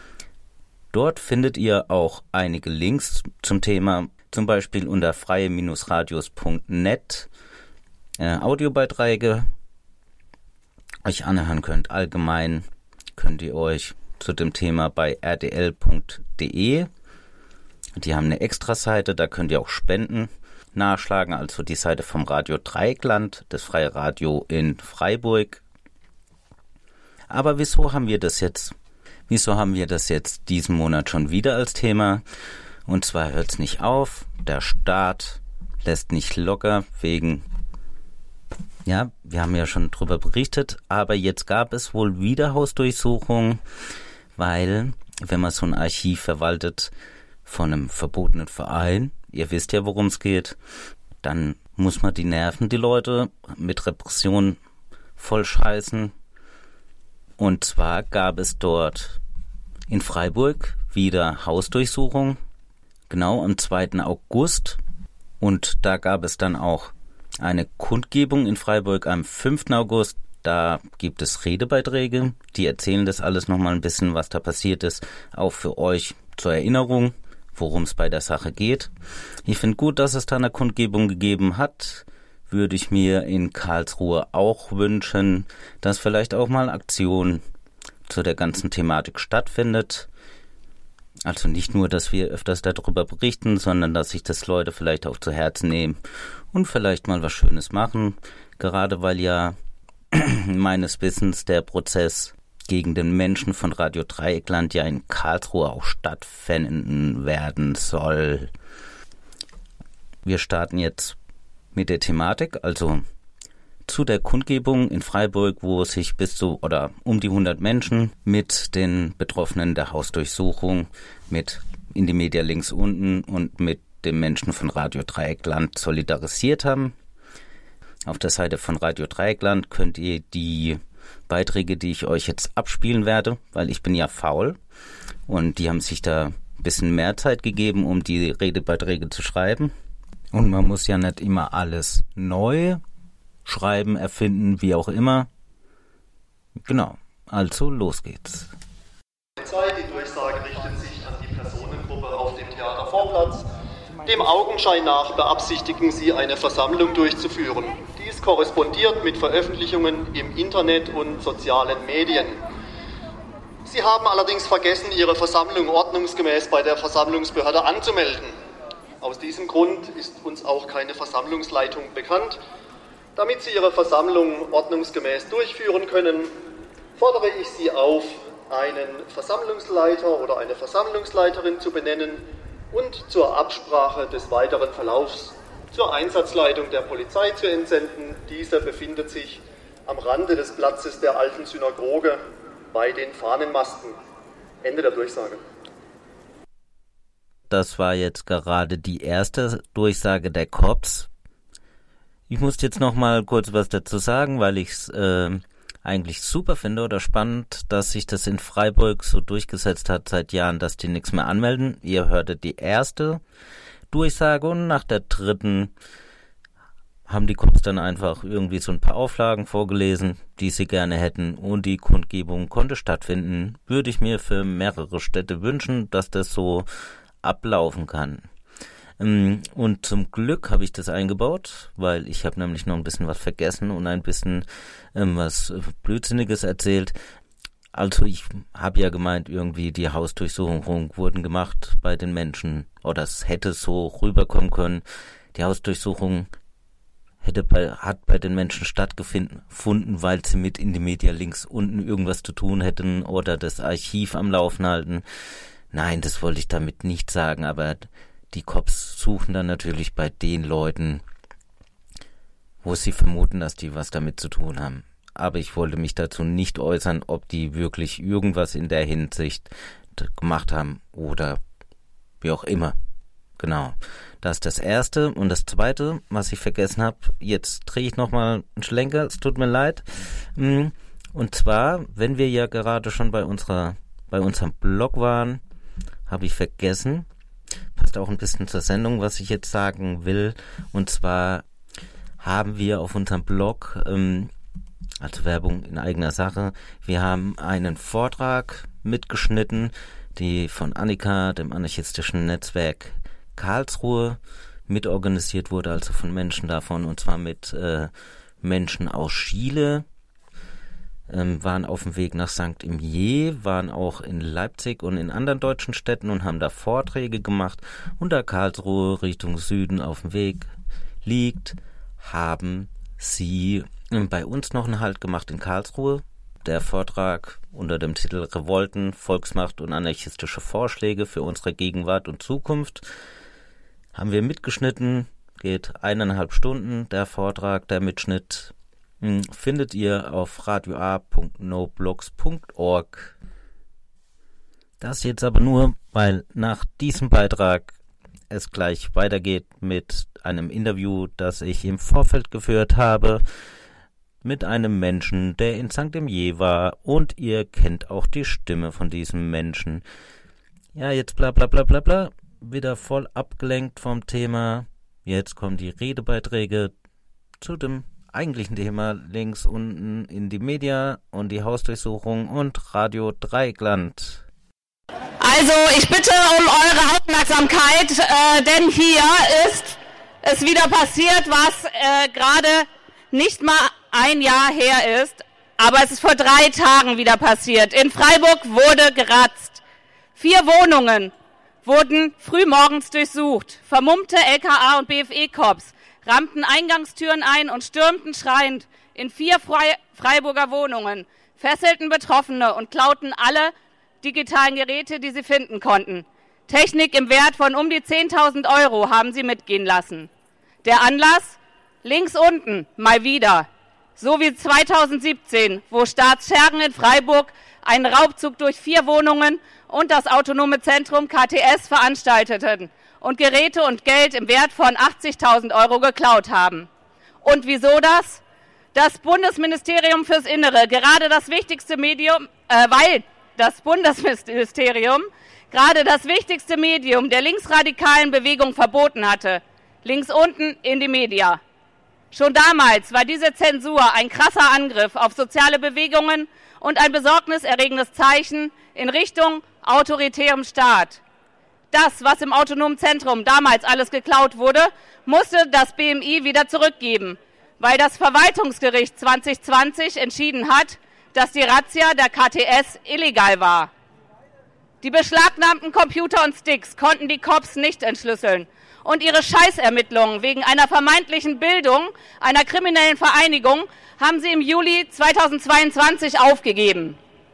Speaker 4: Dort findet ihr auch einige Links zum Thema, zum Beispiel unter freie radios punkt net äh, Audiobeiträge euch anhören könnt. Allgemein könnt ihr euch zu dem Thema bei r d l punkt d e, die haben eine Extra-Seite, da könnt ihr auch Spenden nachschlagen, also die Seite vom Radio Dreieckland, das Freie Radio in Freiburg. Aber wieso haben wir das jetzt Wieso haben wir das jetzt diesen Monat schon wieder als Thema? Und zwar hört es nicht auf. Der Staat lässt nicht locker wegen, ja, wir haben ja schon drüber berichtet, aber jetzt gab es wohl wieder Hausdurchsuchungen, weil, wenn man so ein Archiv verwaltet von einem verbotenen Verein, ihr wisst ja, worum es geht, dann muss man die Nerven, die Leute mit Repression vollscheißen. Und zwar gab es dort in Freiburg wieder Hausdurchsuchung, genau am zweiten August. Und da gab es dann auch eine Kundgebung in Freiburg am fünften August. Da gibt es Redebeiträge, die erzählen das alles nochmal ein bisschen, was da passiert ist. Auch für euch zur Erinnerung, worum es bei der Sache geht. Ich finde gut, dass es da eine Kundgebung gegeben hat. Würde ich mir in Karlsruhe auch wünschen, dass vielleicht auch mal Aktion zu der ganzen Thematik stattfindet. Also nicht nur, dass wir öfters darüber berichten, sondern dass sich das Leute vielleicht auch zu Herzen nehmen und vielleicht mal was Schönes machen. Gerade weil ja meines Wissens der Prozess gegen den Menschen von Radio Dreieckland ja in Karlsruhe auch stattfinden werden soll. Wir starten jetzt mit der Thematik, also zu der Kundgebung in Freiburg, wo sich bis zu oder um die hundert Menschen mit den Betroffenen der Hausdurchsuchung, mit Indymedia links unten und mit den Menschen von Radio Dreieckland solidarisiert haben. Auf der Seite von Radio Dreieckland könnt ihr die Beiträge, die ich euch jetzt abspielen werde, weil ich bin ja faul und die haben sich da ein bisschen mehr Zeit gegeben, um die Redebeiträge zu schreiben. Und man muss ja nicht immer alles neu schreiben, erfinden, wie auch immer. Genau, also los geht's.
Speaker 9: Die Durchsage richtet sich an die Personengruppe auf dem Theatervorplatz. Dem Augenschein nach beabsichtigen sie, eine Versammlung durchzuführen. Dies korrespondiert mit Veröffentlichungen im Internet und sozialen Medien. Sie haben allerdings vergessen, ihre Versammlung ordnungsgemäß bei der Versammlungsbehörde anzumelden. Aus diesem Grund ist uns auch keine Versammlungsleitung bekannt. Damit Sie Ihre Versammlung ordnungsgemäß durchführen können, fordere ich Sie auf, einen Versammlungsleiter oder eine Versammlungsleiterin zu benennen und zur Absprache des weiteren Verlaufs zur Einsatzleitung der Polizei zu entsenden. Diese befindet sich am Rande des Platzes der alten Synagoge bei den Fahnenmasten. Ende der Durchsage.
Speaker 4: Das war jetzt gerade die erste Durchsage der Cops. Ich muss jetzt noch mal kurz was dazu sagen, weil ich es äh, eigentlich super finde oder spannend, dass sich das in Freiburg so durchgesetzt hat seit Jahren, dass die nichts mehr anmelden. Ihr hörtet die erste Durchsage und nach der dritten haben die Cops dann einfach irgendwie so ein paar Auflagen vorgelesen, die sie gerne hätten und die Kundgebung konnte stattfinden. Würde ich mir für mehrere Städte wünschen, dass das so ablaufen kann. Und zum Glück habe ich das eingebaut, weil ich habe nämlich noch ein bisschen was vergessen und ein bisschen ähm, was Blödsinniges erzählt. Also ich habe ja gemeint, irgendwie die Hausdurchsuchungen wurden gemacht bei den Menschen oder es hätte so rüberkommen können. Die Hausdurchsuchung hätte bei, hat bei den Menschen stattgefunden, weil sie mit Indymedia links unten irgendwas zu tun hätten oder das Archiv am Laufen halten. Nein, das wollte ich damit nicht sagen, aber die Cops suchen dann natürlich bei den Leuten, wo sie vermuten, dass die was damit zu tun haben. Aber ich wollte mich dazu nicht äußern, ob die wirklich irgendwas in der Hinsicht gemacht haben oder wie auch immer. Genau. Das ist das Erste. Und das Zweite, was ich vergessen habe, jetzt drehe ich nochmal einen Schlenker, es tut mir leid. Und zwar, wenn wir ja gerade schon bei unserer, bei unserem Blog waren, habe ich vergessen, passt auch ein bisschen zur Sendung, was ich jetzt sagen will. Und zwar haben wir auf unserem Blog, ähm, also Werbung in eigener Sache, wir haben einen Vortrag mitgeschnitten, die von Annika, dem anarchistischen Netzwerk Karlsruhe, mitorganisiert wurde, also von Menschen davon, und zwar mit äh, Menschen aus Chile, ähm, waren auf dem Weg nach Sankt Imier, waren auch in Leipzig und in anderen deutschen Städten und haben da Vorträge gemacht. Und da Karlsruhe Richtung Süden auf dem Weg liegt, haben sie äh, bei uns noch einen Halt gemacht in Karlsruhe. Der Vortrag unter dem Titel Revolten, Volksmacht und anarchistische Vorschläge für unsere Gegenwart und Zukunft haben wir mitgeschnitten, geht eineinhalb Stunden. Der Vortrag, der Mitschnitt mh, findet ihr auf radio a punkt noblogs punkt org. Das jetzt aber nur, weil nach diesem Beitrag es gleich weitergeht mit einem Interview, das ich im Vorfeld geführt habe, mit einem Menschen, der in Sankt Imier war, und ihr kennt auch die Stimme von diesem Menschen. Ja, jetzt bla bla bla bla bla, wieder voll abgelenkt vom Thema. Jetzt kommen die Redebeiträge zu dem eigentlichen Thema, links unten in die Media und die Hausdurchsuchung und Radio Dreieckland.
Speaker 10: Also, ich bitte um eure Aufmerksamkeit, äh, denn hier ist es wieder passiert, was äh, gerade nicht mal ein Jahr her ist, aber es ist vor drei Tagen wieder passiert. In Freiburg wurde geratzt. Vier Wohnungen wurden frühmorgens durchsucht. Vermummte L K A und B F E-Korps rammten Eingangstüren ein und stürmten schreiend in vier Fre- Freiburger Wohnungen, fesselten Betroffene und klauten alle digitalen Geräte, die sie finden konnten. Technik im Wert von um die zehntausend Euro haben sie mitgehen lassen. Der Anlass? Links unten, mal wieder. So wie zweitausendsiebzehn, wo Staatsschergen in Freiburg einen Raubzug durch vier Wohnungen und das autonome Zentrum K T S veranstalteten und Geräte und Geld im Wert von achtzigtausend Euro geklaut haben. Und wieso das? Das Bundesministerium fürs Innere, gerade das wichtigste Medium, äh, weil das Bundesministerium gerade das wichtigste Medium der linksradikalen Bewegung verboten hatte. Links unten in die Media. Schon damals war diese Zensur ein krasser Angriff auf soziale Bewegungen und ein besorgniserregendes Zeichen in Richtung autoritärem Staat. Das, was im autonomen Zentrum damals alles geklaut wurde, musste das B M I wieder zurückgeben, weil das Verwaltungsgericht zwanzig zwanzig entschieden hat, dass die Razzia der K T S illegal war. Die beschlagnahmten Computer und Sticks konnten die Cops nicht entschlüsseln. Und ihre Scheißermittlungen wegen einer vermeintlichen Bildung einer kriminellen Vereinigung haben sie im Juli zweitausendzweiundzwanzig aufgegeben.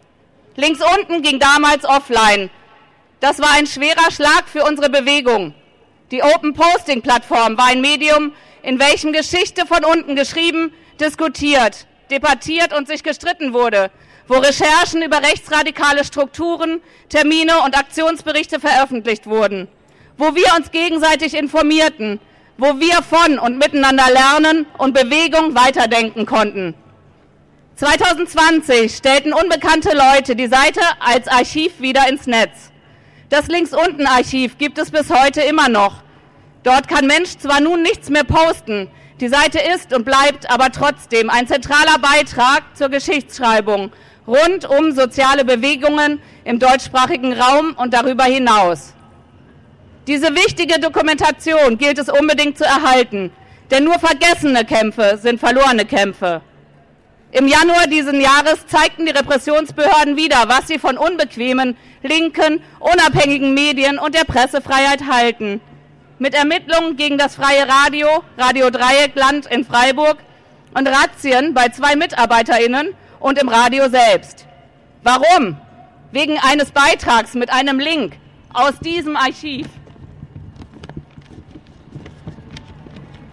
Speaker 10: Links unten ging damals offline. Das war ein schwerer Schlag für unsere Bewegung. Die Open Posting Plattform war ein Medium, in welchem Geschichte von unten geschrieben, diskutiert, debattiert und sich gestritten wurde, wo Recherchen über rechtsradikale Strukturen, Termine und Aktionsberichte veröffentlicht wurden, wo wir uns gegenseitig informierten, wo wir von und miteinander lernen und Bewegung weiterdenken konnten. zweitausendzwanzig stellten unbekannte Leute die Seite als Archiv wieder ins Netz. Das Links-Unten-Archiv gibt es bis heute immer noch. Dort kann Mensch zwar nun nichts mehr posten, die Seite ist und bleibt aber trotzdem ein zentraler Beitrag zur Geschichtsschreibung rund um soziale Bewegungen im deutschsprachigen Raum und darüber hinaus. Diese wichtige Dokumentation gilt es unbedingt zu erhalten, denn nur vergessene Kämpfe sind verlorene Kämpfe. Im Januar diesen Jahres zeigten die Repressionsbehörden wieder, was sie von unbequemen, linken, unabhängigen Medien und der Pressefreiheit halten. Mit Ermittlungen gegen das freie Radio, Radio Dreieckland in Freiburg und Razzien bei zwei MitarbeiterInnen und im Radio selbst. Warum? Wegen eines Beitrags mit einem Link aus diesem Archiv.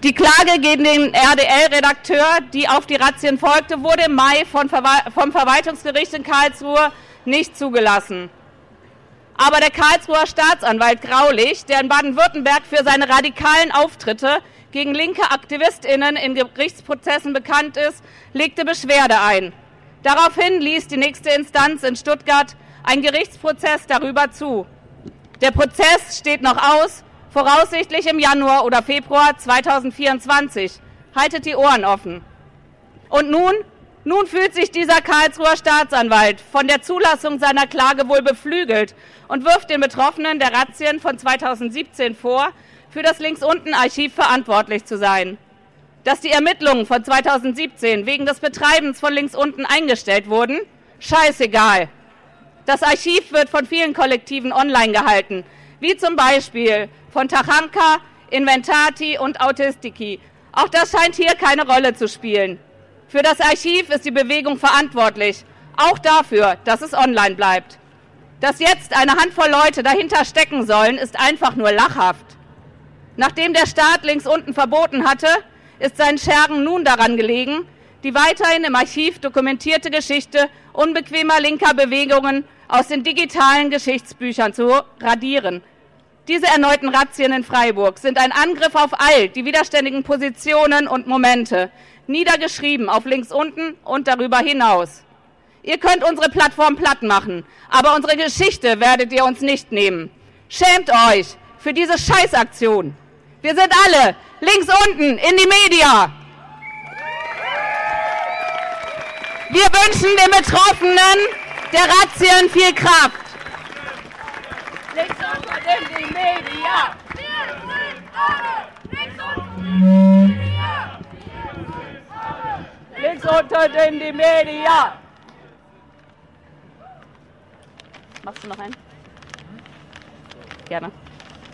Speaker 10: Die Klage gegen den R D L-Redakteur, die auf die Razzien folgte, wurde im Mai von Verwal- vom Verwaltungsgericht in Karlsruhe nicht zugelassen. Aber der Karlsruher Staatsanwalt Graulich, der in Baden-Württemberg für seine radikalen Auftritte gegen linke AktivistInnen in Gerichtsprozessen bekannt ist, legte Beschwerde ein. Daraufhin ließ die nächste Instanz in Stuttgart einen Gerichtsprozess darüber zu. Der Prozess steht noch aus, voraussichtlich im Januar oder Februar zweitausendvierundzwanzig. Haltet die Ohren offen. Und nun, nun fühlt sich dieser Karlsruher Staatsanwalt von der Zulassung seiner Klage wohl beflügelt und wirft den Betroffenen der Razzien von zweitausendsiebzehn vor, für das Links-Unten-Archiv verantwortlich zu sein. Dass die Ermittlungen von zweitausendsiebzehn wegen des Betreibens von Links-Unten eingestellt wurden? Scheißegal. Das Archiv wird von vielen Kollektiven online gehalten, wie zum Beispiel von Tachanka, Inventati und Autistiki. Auch das scheint hier keine Rolle zu spielen. Für das Archiv ist die Bewegung verantwortlich, auch dafür, dass es online bleibt. Dass jetzt eine Handvoll Leute dahinter stecken sollen, ist einfach nur lachhaft. Nachdem der Staat Links-Unten verboten hatte, ist seinen Schergen nun daran gelegen, die weiterhin im Archiv dokumentierte Geschichte unbequemer linker Bewegungen aus den digitalen Geschichtsbüchern zu radieren. Diese erneuten Razzien in Freiburg sind ein Angriff auf all die widerständigen Positionen und Momente, niedergeschrieben auf Links-Unten und darüber hinaus. Ihr könnt unsere Plattform platt machen, aber unsere Geschichte werdet ihr uns nicht nehmen. Schämt euch für diese Scheißaktion. Wir sind alle links unten in die Media. Wir wünschen den Betroffenen der Razzien viel Kraft. Links unten in die Media. Wir sind alle links unten. Links unten in die Media. Machst du noch einen? Gerne.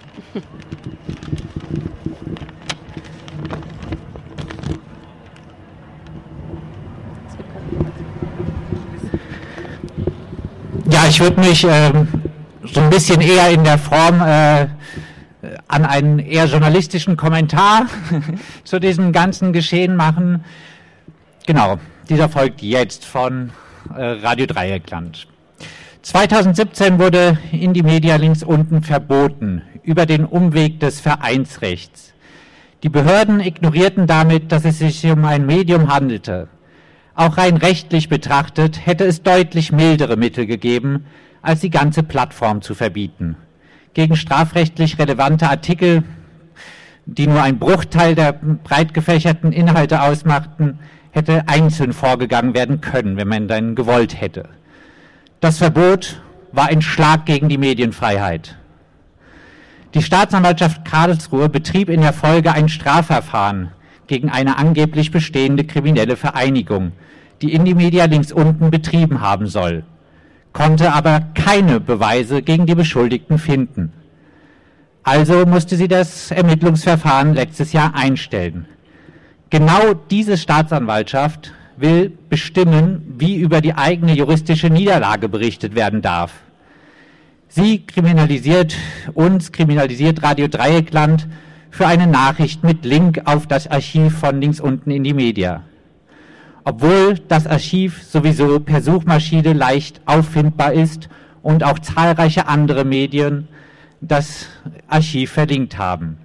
Speaker 11: Ja, ich würde mich ähm, so ein bisschen eher in der Form äh, an einen eher journalistischen Kommentar zu diesem ganzen Geschehen machen. Genau, dieser folgt jetzt von äh, Radio Dreieckland. zweitausendsiebzehn wurde Indie Media links unten verboten, über den Umweg des Vereinsrechts. Die Behörden ignorierten damit, dass es sich um ein Medium handelte. Auch rein rechtlich betrachtet hätte es deutlich mildere Mittel gegeben, als die ganze Plattform zu verbieten. Gegen strafrechtlich relevante Artikel, die nur ein Bruchteil der breit gefächerten Inhalte ausmachten, hätte einzeln vorgegangen werden können, wenn man dann gewollt hätte. Das Verbot war ein Schlag gegen die Medienfreiheit. Die Staatsanwaltschaft Karlsruhe betrieb in der Folge ein Strafverfahren gegen eine angeblich bestehende kriminelle Vereinigung, die Indie Media links unten betrieben haben soll, konnte aber keine Beweise gegen die Beschuldigten finden. Also musste sie das Ermittlungsverfahren letztes Jahr einstellen. Genau diese Staatsanwaltschaft will bestimmen, wie über die eigene juristische Niederlage berichtet werden darf. Sie kriminalisiert uns, kriminalisiert Radio Dreieckland für eine Nachricht mit Link auf das Archiv von links unten in die Media. Obwohl das Archiv sowieso per Suchmaschine leicht auffindbar ist und auch zahlreiche andere Medien das Archiv verlinkt haben.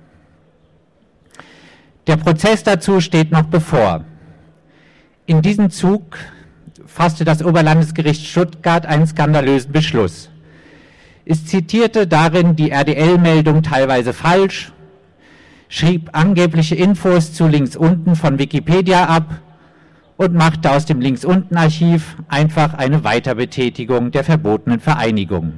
Speaker 11: Der Prozess dazu steht noch bevor. In diesem Zug fasste das Oberlandesgericht Stuttgart einen skandalösen Beschluss. Es zitierte darin die R D L-Meldung teilweise falsch, schrieb angebliche Infos zu links unten von Wikipedia ab und machte aus dem Links-Unten-Archiv einfach eine Weiterbetätigung der verbotenen Vereinigung.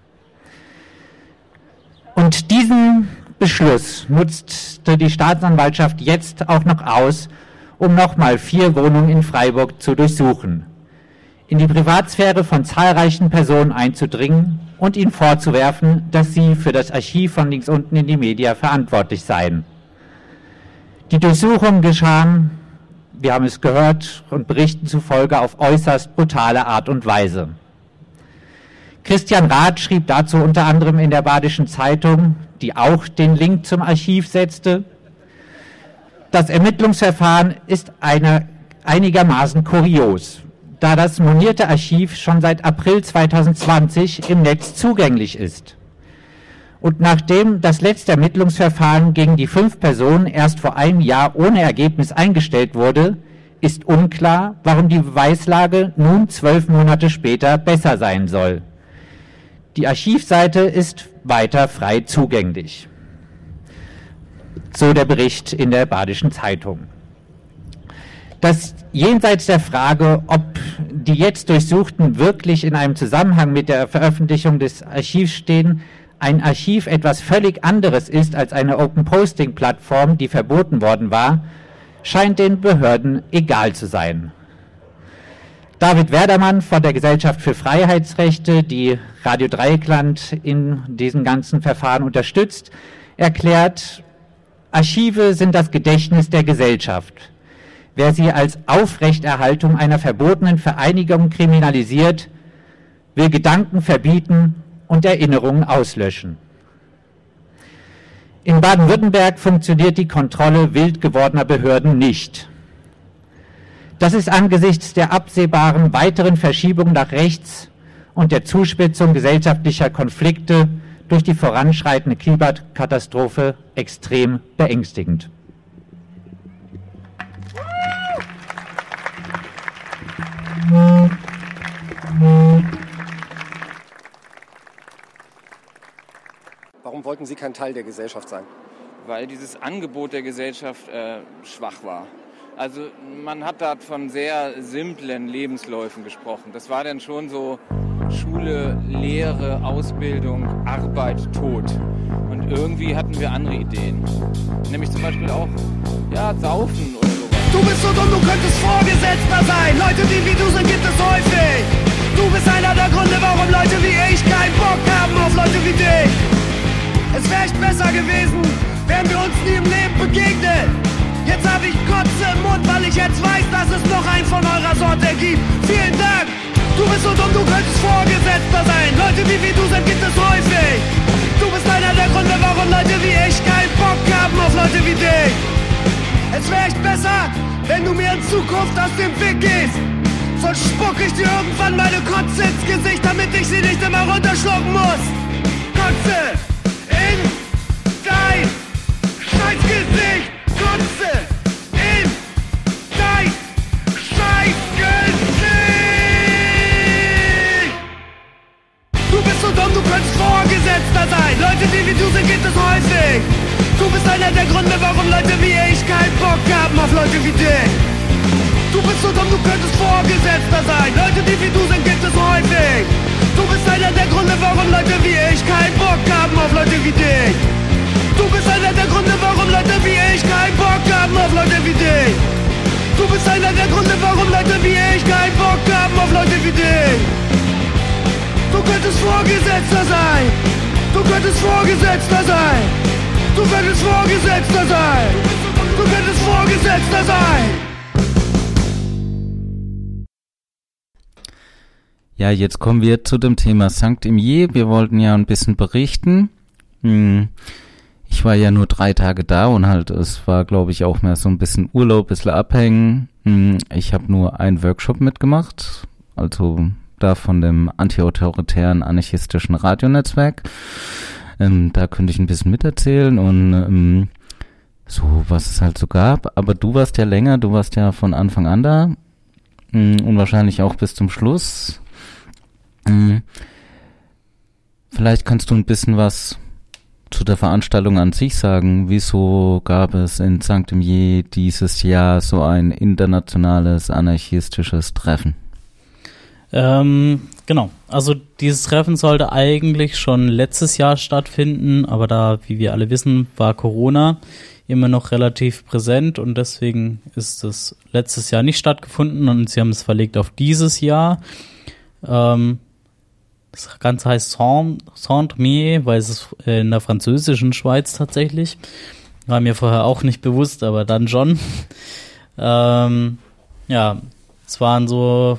Speaker 11: Und diesen Beschluss nutzte die Staatsanwaltschaft jetzt auch noch aus, um nochmal vier Wohnungen in Freiburg zu durchsuchen, in die Privatsphäre von zahlreichen Personen einzudringen und ihnen vorzuwerfen, dass sie für das Archiv von links unten in die Media verantwortlich seien. Die Durchsuchungen geschahen, wir haben es gehört, und Berichten zufolge auf äußerst brutale Art und Weise. Christian Rath schrieb dazu unter anderem in der Badischen Zeitung, die auch den Link zum Archiv setzte: Das Ermittlungsverfahren ist eine, einigermaßen kurios, da das monierte Archiv schon seit April zweitausendzwanzig im Netz zugänglich ist. Und nachdem das letzte Ermittlungsverfahren gegen die fünf Personen erst vor einem Jahr ohne Ergebnis eingestellt wurde, ist unklar, warum die Beweislage nun zwölf Monate später besser sein soll. Die Archivseite ist weiter frei zugänglich. So der Bericht in der Badischen Zeitung. Dass jenseits der Frage, ob die jetzt Durchsuchten wirklich in einem Zusammenhang mit der Veröffentlichung des Archivs stehen, ein Archiv etwas völlig anderes ist als eine Open-Posting-Plattform, die verboten worden war, scheint den Behörden egal zu sein. David Werdermann von der Gesellschaft für Freiheitsrechte, die Radio Dreieckland in diesem ganzen Verfahren unterstützt, erklärt, Archive sind das Gedächtnis der Gesellschaft. Wer sie als Aufrechterhaltung einer verbotenen Vereinigung kriminalisiert, will Gedanken verbieten und Erinnerungen auslöschen. In Baden-Württemberg funktioniert die Kontrolle wild gewordener Behörden nicht. Das ist angesichts der absehbaren weiteren Verschiebung nach rechts und der Zuspitzung gesellschaftlicher Konflikte durch die voranschreitende Klimakatastrophe extrem beängstigend.
Speaker 12: Warum wollten Sie kein Teil der Gesellschaft sein?
Speaker 13: Weil dieses Angebot der Gesellschaft äh, schwach war. Also man hat da von sehr simplen Lebensläufen gesprochen. Das war dann schon so Schule, Lehre, Ausbildung, Arbeit, Tod. Und irgendwie hatten wir andere Ideen. Nämlich zum Beispiel auch, ja, Saufen oder sowas.
Speaker 5: Du bist so dumm, du könntest Vorgesetzter sein. Leute, die wie du sind, gibt es häufig. Du bist einer der Gründe, warum Leute wie ich keinen Bock haben auf Leute wie dich. Es wäre echt besser gewesen, wären wir uns nie im Leben begegnet. Jetzt habe ich Kotze im Mund, weil ich jetzt weiß, dass es noch einen von eurer Sorte gibt. Vielen Dank. Du bist so dumm, du könntest Vorgesetzter sein. Leute, die wie du sind, gibt es häufig. Du bist einer der Gründe, warum Leute wie ich keinen Bock haben auf Leute wie dich. Es wäre echt besser, wenn du mir in Zukunft aus dem Weg gehst. Sonst spuck ich dir irgendwann meine Kotze ins Gesicht, damit ich sie nicht immer runterschlucken muss. Kotze in dein Scheißgesicht. Kotze in dein Scheißgesicht. Du bist so dumm, du könntest Vorgesetzter sein. Leute, die wie du sind, gibt es häufig. Du bist einer der Gründe, warum Leute wie ich keinen Bock haben auf Leute wie dich. Du bist so dumm, du könntest Vorgesetzter sein. Leute, die wie du sind, gibt es häufig. Du bist einer der Gründe, warum Leute wie ich keinen Bock haben auf Leute wie dich. Du bist einer der Gründe, warum Leute wie ich keinen Bock haben auf Leute wie dich. Du bist einer der Gründe, warum Leute wie ich keinen Bock haben auf Leute wie dich. Du könntest Vorgesetzter sein. Du könntest Vorgesetzter sein. Du könntest Vorgesetzter sein. Du könntest Vorgesetzter sein.
Speaker 4: Ja, jetzt kommen wir zu dem Thema Sankt Imier. Wir wollten ja ein bisschen berichten. Hm. Ich war ja nur drei Tage da und halt, es war, glaube ich, auch mehr so ein bisschen Urlaub, ein bisschen abhängen. Hm. Ich habe nur einen Workshop mitgemacht, also da von dem antiautoritären anarchistischen Radionetzwerk. Ähm, da könnte ich ein bisschen miterzählen und ähm, so, was es halt so gab. Aber du warst ja länger, du warst ja von Anfang an da ähm, und wahrscheinlich auch bis zum Schluss. Ähm, vielleicht kannst du ein bisschen was zu der Veranstaltung an sich sagen. Wieso gab es in Sankt Imier dieses Jahr so ein internationales anarchistisches Treffen?
Speaker 2: Ähm, genau. Also dieses Treffen sollte eigentlich schon letztes Jahr stattfinden, aber da, wie wir alle wissen, war Corona immer noch relativ präsent und deswegen ist es letztes Jahr nicht stattgefunden und sie haben es verlegt auf dieses Jahr. Ähm, das Ganze heißt Saint-Imier, weil es ist in der französischen Schweiz tatsächlich. War mir vorher auch nicht bewusst, aber dann schon. ähm, ja, es waren so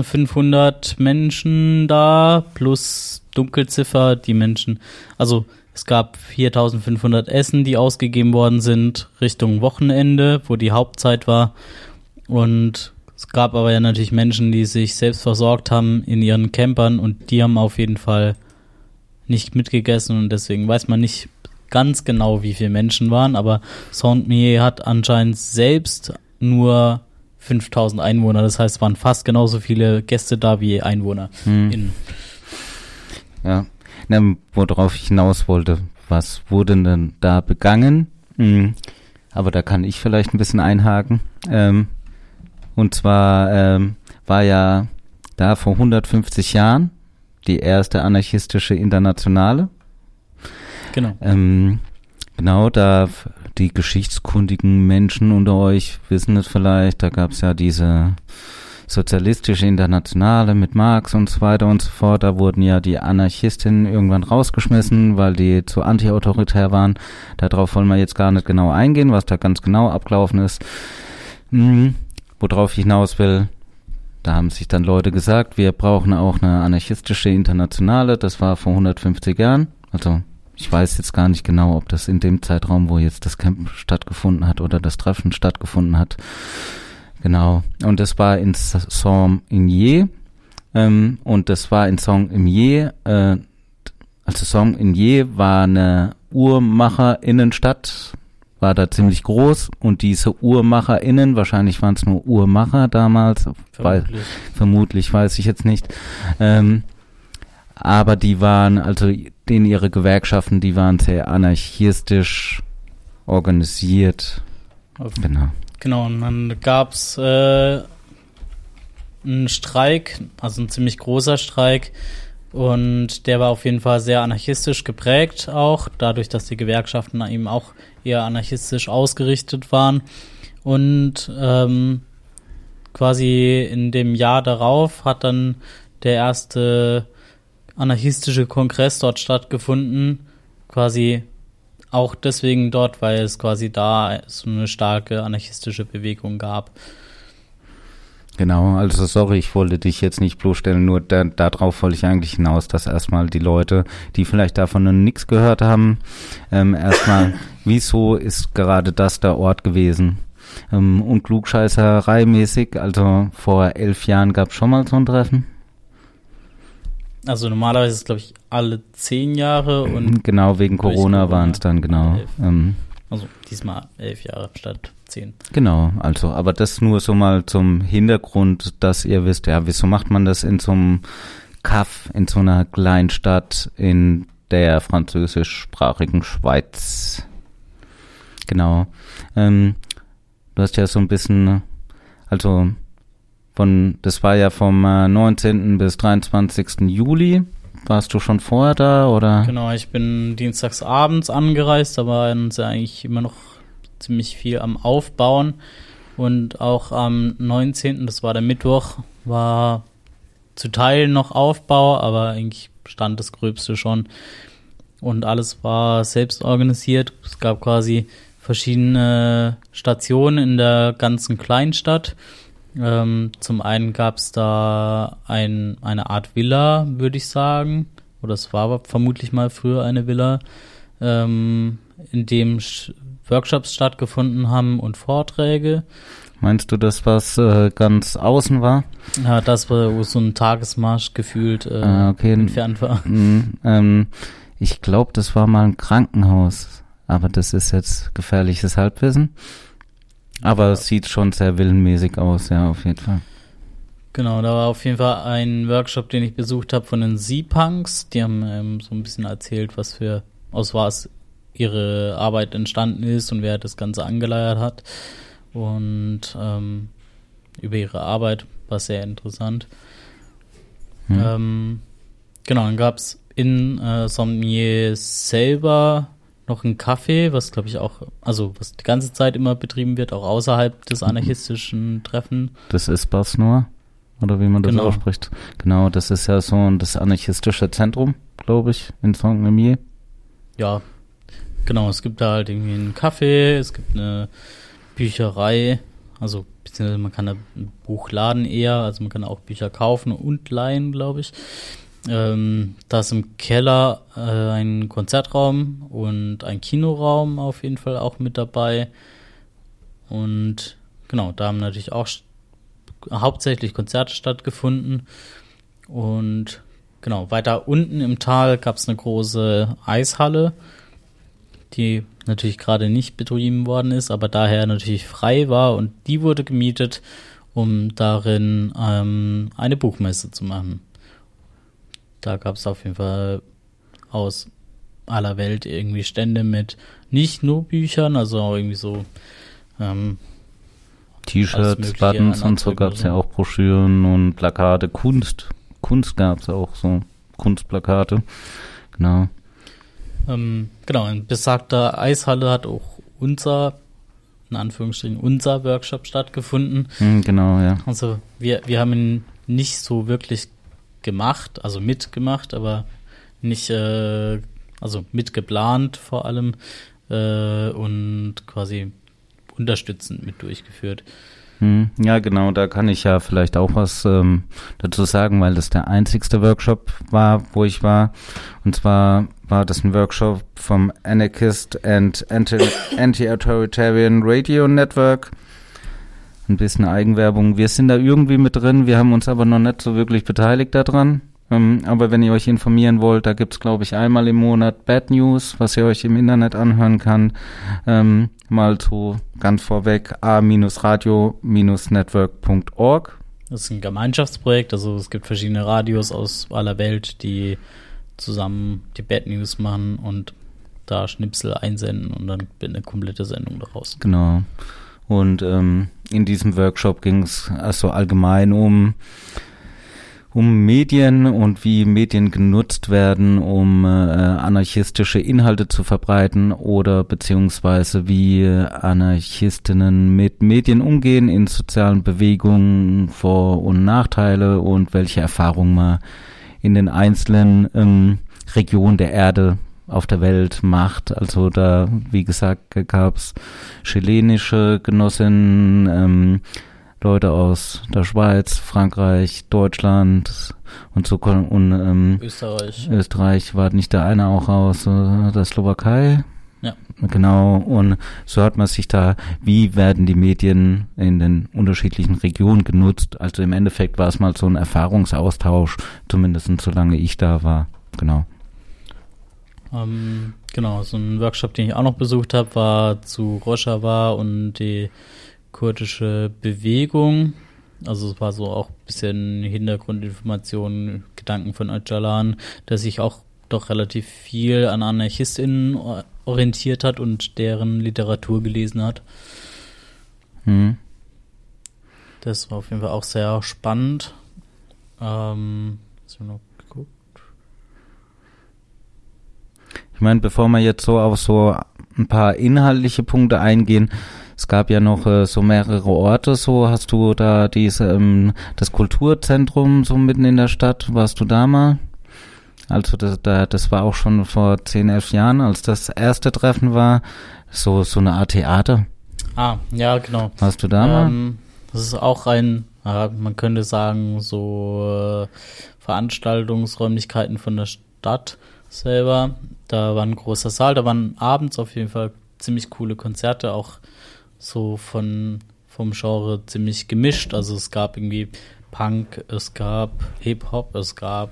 Speaker 2: viertausendfünfhundert Menschen da, plus Dunkelziffer, die Menschen, also Es gab viertausendfünfhundert Essen, die ausgegeben worden sind Richtung Wochenende, wo die Hauptzeit war. Und es gab aber ja natürlich Menschen, die sich selbst versorgt haben in ihren Campern und die haben auf jeden Fall nicht mitgegessen und deswegen weiß man nicht ganz genau, wie viele Menschen waren, aber Saint-Mihiel hat anscheinend selbst nur fünftausend Einwohner, das heißt, es waren fast genauso viele Gäste da wie Einwohner.
Speaker 4: Hm. Ja, Na, worauf ich hinaus wollte, was wurde denn da begangen? Hm. Aber da kann ich vielleicht ein bisschen einhaken. Ähm, und zwar ähm, war ja da vor hundertfünfzig Jahren die erste anarchistische Internationale.
Speaker 2: Genau.
Speaker 4: Ähm, genau, da die geschichtskundigen Menschen unter euch wissen es vielleicht, da gab es ja diese sozialistische Internationale mit Marx und so weiter und so fort. Da wurden ja die Anarchistinnen irgendwann rausgeschmissen, weil die zu antiautoritär waren. Darauf wollen wir jetzt gar nicht genau eingehen, was da ganz genau abgelaufen ist. Mhm. Worauf ich hinaus will, da haben sich dann Leute gesagt, wir brauchen auch eine anarchistische Internationale. Das war vor hundertfünfzig Jahren. Also ich weiß jetzt gar nicht genau, ob das in dem Zeitraum, wo jetzt das Camp stattgefunden hat oder das Treffen stattgefunden hat. Genau. Und das war in Saint-Imier. Ähm, und das war in Saint-Imier. Äh, also Saint-Imier war eine Uhrmacherinnenstadt, war da ziemlich groß und diese UhrmacherInnen, wahrscheinlich waren es nur Uhrmacher damals, vermutlich, weil, vermutlich weiß ich jetzt nicht, ähm, aber die waren, also in ihre Gewerkschaften, die waren sehr anarchistisch organisiert.
Speaker 2: Okay.
Speaker 4: Genau.
Speaker 2: Genau, und dann gab's äh, einen Streik, also ein ziemlich großer Streik, und der war auf jeden Fall sehr anarchistisch geprägt auch, dadurch, dass die Gewerkschaften eben auch eher anarchistisch ausgerichtet waren. Und ähm, quasi in dem Jahr darauf hat dann der erste anarchistische Kongress dort stattgefunden, quasi auch deswegen dort, weil es quasi da so eine starke anarchistische Bewegung gab.
Speaker 4: Genau, also sorry, ich wollte dich jetzt nicht bloßstellen, nur da, darauf wollte ich eigentlich hinaus, dass erstmal die Leute, die vielleicht davon noch nichts gehört haben, ähm, erstmal, wieso ist gerade das der Ort gewesen? Ähm, und klugscheißerei-mäßig, also vor elf Jahren gab es schon mal so ein Treffen.
Speaker 2: Also normalerweise ist es, glaube ich, alle zehn Jahre und
Speaker 4: genau, wegen Corona waren es dann, genau. Ähm,
Speaker 2: also diesmal elf Jahre statt zehn.
Speaker 4: Genau, also, aber das nur so mal zum Hintergrund, dass ihr wisst, ja, wieso macht man das in so einem Kaff, in so einer kleinen Stadt in der französischsprachigen Schweiz. Genau. Ähm, du hast ja so ein bisschen, also von, das war ja vom äh, neunzehnten bis dreiundzwanzigsten Juli. Warst du schon vorher da, oder?
Speaker 2: Genau, ich bin dienstags abends angereist, aber dann ist ja eigentlich immer noch ziemlich viel am Aufbauen. Und auch am neunzehnten, das war der Mittwoch, war zu Teilen noch Aufbau, aber eigentlich stand das Gröbste schon. Und alles war selbst organisiert. Es gab quasi verschiedene Stationen in der ganzen Kleinstadt. Ähm, zum einen gab es da ein, eine Art Villa, würde ich sagen, oder es war vermutlich mal früher eine Villa, ähm, in dem Sch- Workshops stattgefunden haben und Vorträge.
Speaker 4: Meinst du das, was äh, ganz außen war?
Speaker 2: Ja, das war, wo so ein Tagesmarsch gefühlt äh,
Speaker 4: ah, okay.
Speaker 2: entfernt war.
Speaker 4: Mm, ähm, ich glaube, das war mal ein Krankenhaus, aber das ist jetzt gefährliches Halbwissen. Aber es sieht schon sehr villenmäßig aus, ja, auf jeden Fall.
Speaker 2: Genau, da war auf jeden Fall ein Workshop, den ich besucht habe von den Z-Punks. Die haben ähm, so ein bisschen erzählt, was für, aus was ihre Arbeit entstanden ist und wer das Ganze angeleiert hat. Und ähm, über ihre Arbeit war sehr interessant. Hm. Ähm, genau, dann gab es in äh, Saint-Mihiel selber noch ein Café, was glaube ich auch, also was die ganze Zeit immer betrieben wird, auch außerhalb des anarchistischen Treffen.
Speaker 4: Das ist Basnoir, oder wie man das
Speaker 2: genau.
Speaker 4: ausspricht. Genau, das ist ja so ein, das anarchistische Zentrum, glaube ich, in Saint-Mihiel.
Speaker 2: Ja, genau, es gibt da halt irgendwie einen Café, es gibt eine Bücherei, also beziehungsweise man kann einen Buchladen eher, also man kann auch Bücher kaufen und leihen, glaube ich. Ähm, da ist im Keller äh, ein Konzertraum und ein Kinoraum auf jeden Fall auch mit dabei. Und genau, da haben natürlich auch st- hauptsächlich Konzerte stattgefunden. Und genau, weiter unten im Tal gab es eine große Eishalle, die natürlich gerade nicht betrieben worden ist, aber daher natürlich frei war. Und die wurde gemietet, um darin ähm, eine Buchmesse zu machen. Da gab es auf jeden Fall aus aller Welt irgendwie Stände mit nicht nur Büchern, also auch irgendwie so ähm,
Speaker 4: T-Shirts, Buttons und so gab es ja auch Broschüren und Plakate, Kunst. Kunst gab es auch, so Kunstplakate, genau.
Speaker 2: Ähm, genau, in besagter Eishalle hat auch unser, in Anführungsstrichen, unser Workshop stattgefunden.
Speaker 4: Mhm, genau, ja.
Speaker 2: Also wir, wir haben ihn nicht so wirklich gemacht, also mitgemacht, aber nicht, äh, also mitgeplant vor allem äh, und quasi unterstützend mit durchgeführt.
Speaker 4: Ja, genau, da kann ich ja vielleicht auch was ähm, dazu sagen, weil das der einzigste Workshop war, wo ich war. Und zwar war das ein Workshop vom Anarchist and Anti-Authoritarian Radio Network. Ein bisschen Eigenwerbung. Wir sind da irgendwie mit drin, wir haben uns aber noch nicht so wirklich beteiligt daran. Ähm, aber wenn ihr euch informieren wollt, da gibt's, glaube ich, einmal im Monat Bad News, was ihr euch im Internet anhören kann. Ähm, mal so ganz vorweg a radio network punkt org.
Speaker 2: Das ist ein Gemeinschaftsprojekt, also es gibt verschiedene Radios aus aller Welt, die zusammen die Bad News machen und da Schnipsel einsenden und dann wird eine komplette Sendung daraus.
Speaker 4: Genau. Und ähm, in diesem Workshop ging es also allgemein um um Medien und wie Medien genutzt werden, um äh, anarchistische Inhalte zu verbreiten oder beziehungsweise wie Anarchistinnen mit Medien umgehen in sozialen Bewegungen, Vor- und Nachteile und welche Erfahrungen man in den einzelnen ähm, Regionen der Erde auf der Welt macht. Also da, wie gesagt, gab es chilenische Genossinnen, ähm, Leute aus der Schweiz, Frankreich, Deutschland und so und ähm,
Speaker 2: Österreich.
Speaker 4: Österreich war nicht der eine auch aus äh, der Slowakei.
Speaker 2: Ja.
Speaker 4: Genau, und so hat man sich da, wie werden die Medien in den unterschiedlichen Regionen genutzt. Also im Endeffekt war es mal so ein Erfahrungsaustausch, zumindest solange ich da war. Genau.
Speaker 2: Ähm, genau, so ein Workshop, den ich auch noch besucht habe, war zu Rojava und die kurdische Bewegung. Also es war so auch ein bisschen Hintergrundinformationen, Gedanken von Öcalan, der sich auch doch relativ viel an AnarchistInnen orientiert hat und deren Literatur gelesen hat.
Speaker 4: Mhm.
Speaker 2: Das war auf jeden Fall auch sehr spannend. Ähm, hast du noch geguckt?
Speaker 4: Ich meine, bevor wir jetzt so auf so ein paar inhaltliche Punkte eingehen, es gab ja noch äh, so mehrere Orte, so hast du da diese, ähm, das Kulturzentrum so mitten in der Stadt, warst du da mal? Also das, da, das war auch schon vor zehn, elf Jahren, als das erste Treffen war, so so eine Art Theater.
Speaker 2: Ah, ja, genau.
Speaker 4: Warst du da
Speaker 2: ähm,
Speaker 4: mal?
Speaker 2: Das ist auch ein, äh, man könnte sagen, so äh, Veranstaltungsräumlichkeiten von der Stadt selber. Da war ein großer Saal, da waren abends auf jeden Fall ziemlich coole Konzerte, auch so von vom Genre ziemlich gemischt. Also es gab irgendwie Punk, es gab Hip-Hop, es gab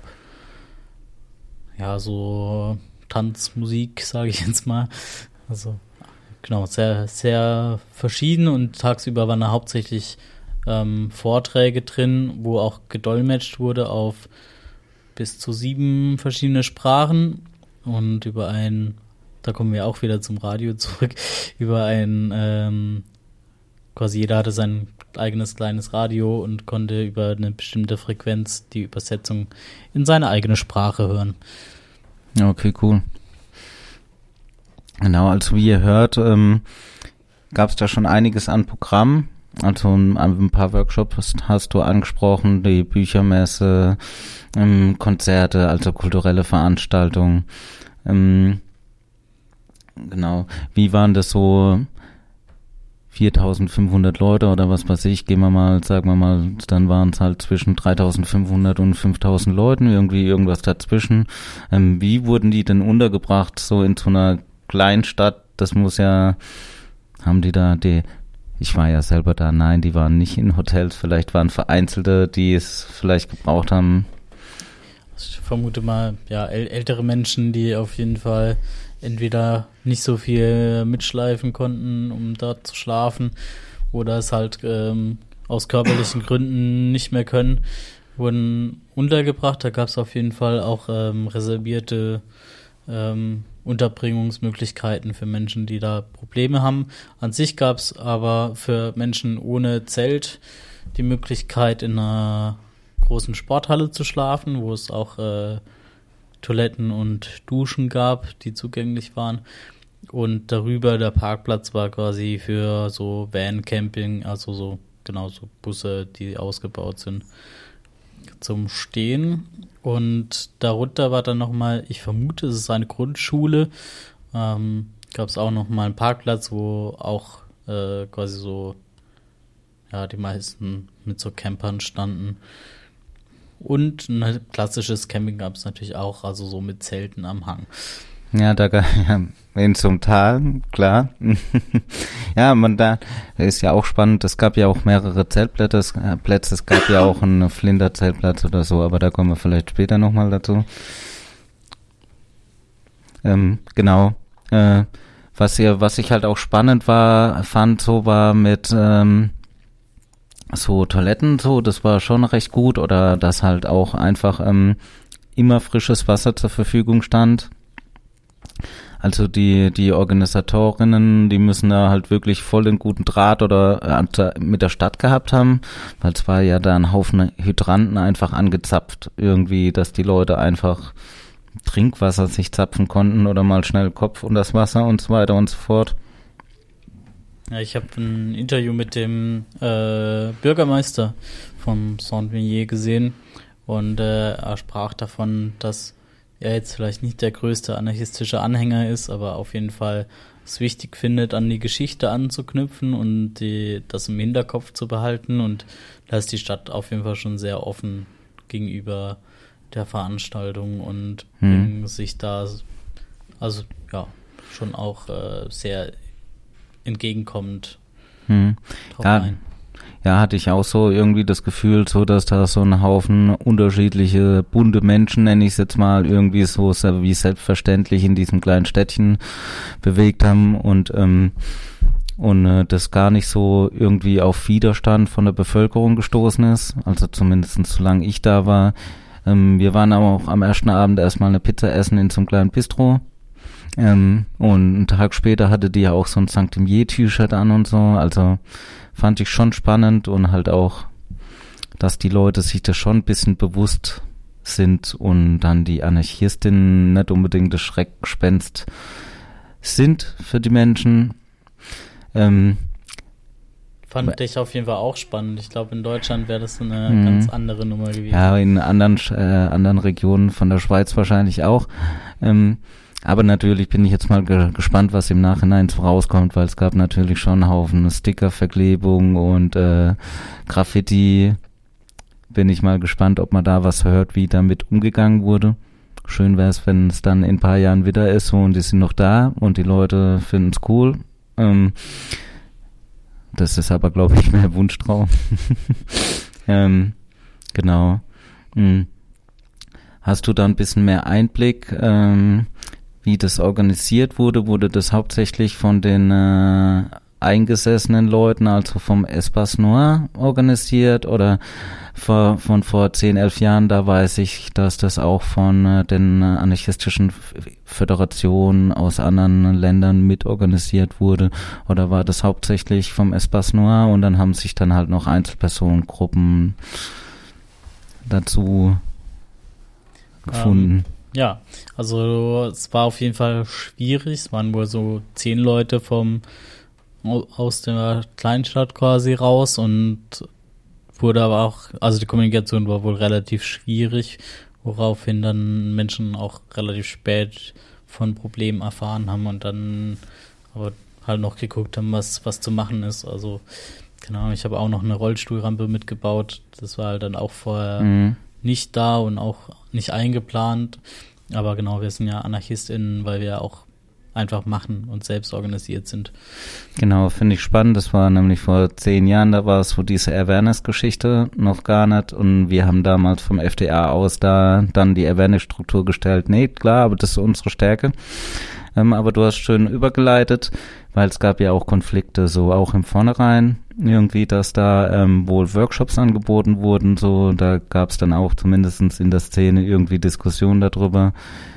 Speaker 2: ja so Tanzmusik, sage ich jetzt mal. Also genau, sehr, sehr verschieden und tagsüber waren da hauptsächlich ähm, Vorträge drin, wo auch gedolmetscht wurde auf bis zu sieben verschiedene Sprachen und über ein, da kommen wir auch wieder zum Radio zurück, über ein, ähm, quasi jeder hatte sein eigenes kleines Radio und konnte über eine bestimmte Frequenz die Übersetzung in seine eigene Sprache hören.
Speaker 4: Okay, cool. Genau, also wie ihr hört, ähm, gab es da schon einiges an Programm. Also ein, ein paar Workshops hast du angesprochen, die Büchermesse, ähm, Konzerte, also kulturelle Veranstaltungen. Ähm, genau. Wie waren das so, viertausendfünfhundert Leute oder was weiß ich, gehen wir mal, sagen wir mal, dann waren es halt zwischen dreitausendfünfhundert und fünftausend Leuten, irgendwie irgendwas dazwischen. Ähm, wie wurden die denn untergebracht, so in so einer Kleinstadt? Das muss ja, haben die da, die, ich war ja selber da, nein, die waren nicht in Hotels, vielleicht waren Vereinzelte, die es vielleicht gebraucht haben.
Speaker 2: Ich vermute mal, ja, äl- ältere Menschen, die auf jeden Fall entweder nicht so viel mitschleifen konnten, um dort zu schlafen, oder es halt ähm, aus körperlichen Gründen nicht mehr können, wurden untergebracht. Da gab es auf jeden Fall auch ähm, reservierte ähm, Unterbringungsmöglichkeiten für Menschen, die da Probleme haben. An sich gab es aber für Menschen ohne Zelt die Möglichkeit, in einer großen Sporthalle zu schlafen, wo es auch äh, Toiletten und Duschen gab, die zugänglich waren. Und darüber der Parkplatz war quasi für so Van-Camping, also so genau so Busse, die ausgebaut sind, zum Stehen. Und darunter war dann nochmal, ich vermute, es ist eine Grundschule, ähm, gab es auch nochmal einen Parkplatz, wo auch äh, quasi so, ja, die meisten mit so Campern standen. Und ein klassisches Camping gab es natürlich auch, also so mit Zelten am Hang.
Speaker 4: Ja, da ja, in zum Tal, klar. Ja, man da ist ja auch spannend. Es gab ja auch mehrere Zeltplätze. Äh, Plätze. Es gab ja auch einen Flinter-Zeltplatz oder so, aber da kommen wir vielleicht später nochmal dazu. Ähm, genau. Äh, was ihr, was ich halt auch spannend war, fand, so war mit ähm, so Toiletten, so, das war schon recht gut, oder dass halt auch einfach ähm, immer frisches Wasser zur Verfügung stand. Also die die Organisatorinnen, die müssen da halt wirklich voll den guten Draht oder äh, mit der Stadt gehabt haben, weil es war ja da ein Haufen Hydranten einfach angezapft, irgendwie, dass die Leute einfach Trinkwasser sich zapfen konnten oder mal schnell Kopf unter das Wasser und so weiter und so fort.
Speaker 2: Ja, ich habe ein Interview mit dem äh, Bürgermeister von Saint-Vallier gesehen und äh, er sprach davon, dass er jetzt vielleicht nicht der größte anarchistische Anhänger ist, aber auf jeden Fall es wichtig findet, an die Geschichte anzuknüpfen und die, das im Hinterkopf zu behalten, und da ist die Stadt auf jeden Fall schon sehr offen gegenüber der Veranstaltung und
Speaker 4: hm.
Speaker 2: bringen sich da also ja schon auch äh, sehr entgegenkommend
Speaker 4: hm.
Speaker 2: drauf
Speaker 4: ja,
Speaker 2: ein.
Speaker 4: Ja, hatte ich auch so irgendwie das Gefühl, so dass da so ein Haufen unterschiedliche bunte Menschen, nenne ich es jetzt mal, irgendwie so wie selbstverständlich in diesem kleinen Städtchen bewegt haben und ähm, und äh, das gar nicht so irgendwie auf Widerstand von der Bevölkerung gestoßen ist, also zumindest solange ich da war. Ähm, wir waren aber auch am ersten Abend erstmal eine Pizza essen in so einem kleinen Bistro. Ähm, und einen Tag später hatte die ja auch so ein Sankt Imier-T-Shirt an und so, also fand ich schon spannend, und halt auch, dass die Leute sich das schon ein bisschen bewusst sind und dann die Anarchistinnen nicht unbedingt das Schreckgespenst sind für die Menschen. Ähm,
Speaker 2: Fand ich auf jeden Fall auch spannend. Ich glaube, in Deutschland wäre das eine
Speaker 4: mhm.
Speaker 2: ganz andere Nummer gewesen.
Speaker 4: Ja, in anderen äh, anderen Regionen von der Schweiz wahrscheinlich auch. Ähm, aber natürlich bin ich jetzt mal ge- gespannt, was im Nachhinein so rauskommt, weil es gab natürlich schon einen Haufen Stickerverklebung und äh, Graffiti. Bin ich mal gespannt, ob man da was hört, wie damit umgegangen wurde. Schön wäre es, wenn es dann in ein paar Jahren wieder ist so, und die sind noch da und die Leute finden es cool. Ähm, das ist aber, glaube ich, mehr Wunschtraum. ähm, genau. Hm. Hast du da ein bisschen mehr Einblick, ähm, wie das organisiert wurde? Wurde das hauptsächlich von den äh, eingesessenen Leuten, also vom Espace Noir organisiert, oder vor, von vor zehn, elf Jahren, da weiß ich, dass das auch von äh, den äh, anarchistischen Föderationen aus anderen Ländern mitorganisiert wurde, oder war das hauptsächlich vom Espace Noir und dann haben sich dann halt noch Einzelpersonengruppen dazu gefunden?
Speaker 2: Ähm, ja, also es war auf jeden Fall schwierig. Es waren wohl so zehn Leute vom aus der Kleinstadt quasi raus, und wurde aber auch, also die Kommunikation war wohl relativ schwierig, woraufhin dann Menschen auch relativ spät von Problemen erfahren haben und dann aber halt noch geguckt haben, was, was zu machen ist. Also, keine Ahnung, ich habe auch noch eine Rollstuhlrampe mitgebaut. Das war halt dann auch vorher mhm. nicht da und auch nicht eingeplant. Aber genau, wir sind ja AnarchistInnen, weil wir auch einfach machen und selbst organisiert sind.
Speaker 4: Genau, finde ich spannend. Das war nämlich vor zehn Jahren, da war es so diese Awareness-Geschichte noch gar nicht und wir haben damals vom F D A aus da dann die Awareness-Struktur gestellt. Nee, klar, aber das ist unsere Stärke. Ähm, aber du hast schön übergeleitet, weil es gab ja auch Konflikte, so auch im Vornherein irgendwie, dass da ähm, wohl Workshops angeboten wurden, so, da gab es dann auch zumindest in der Szene irgendwie Diskussionen darüber,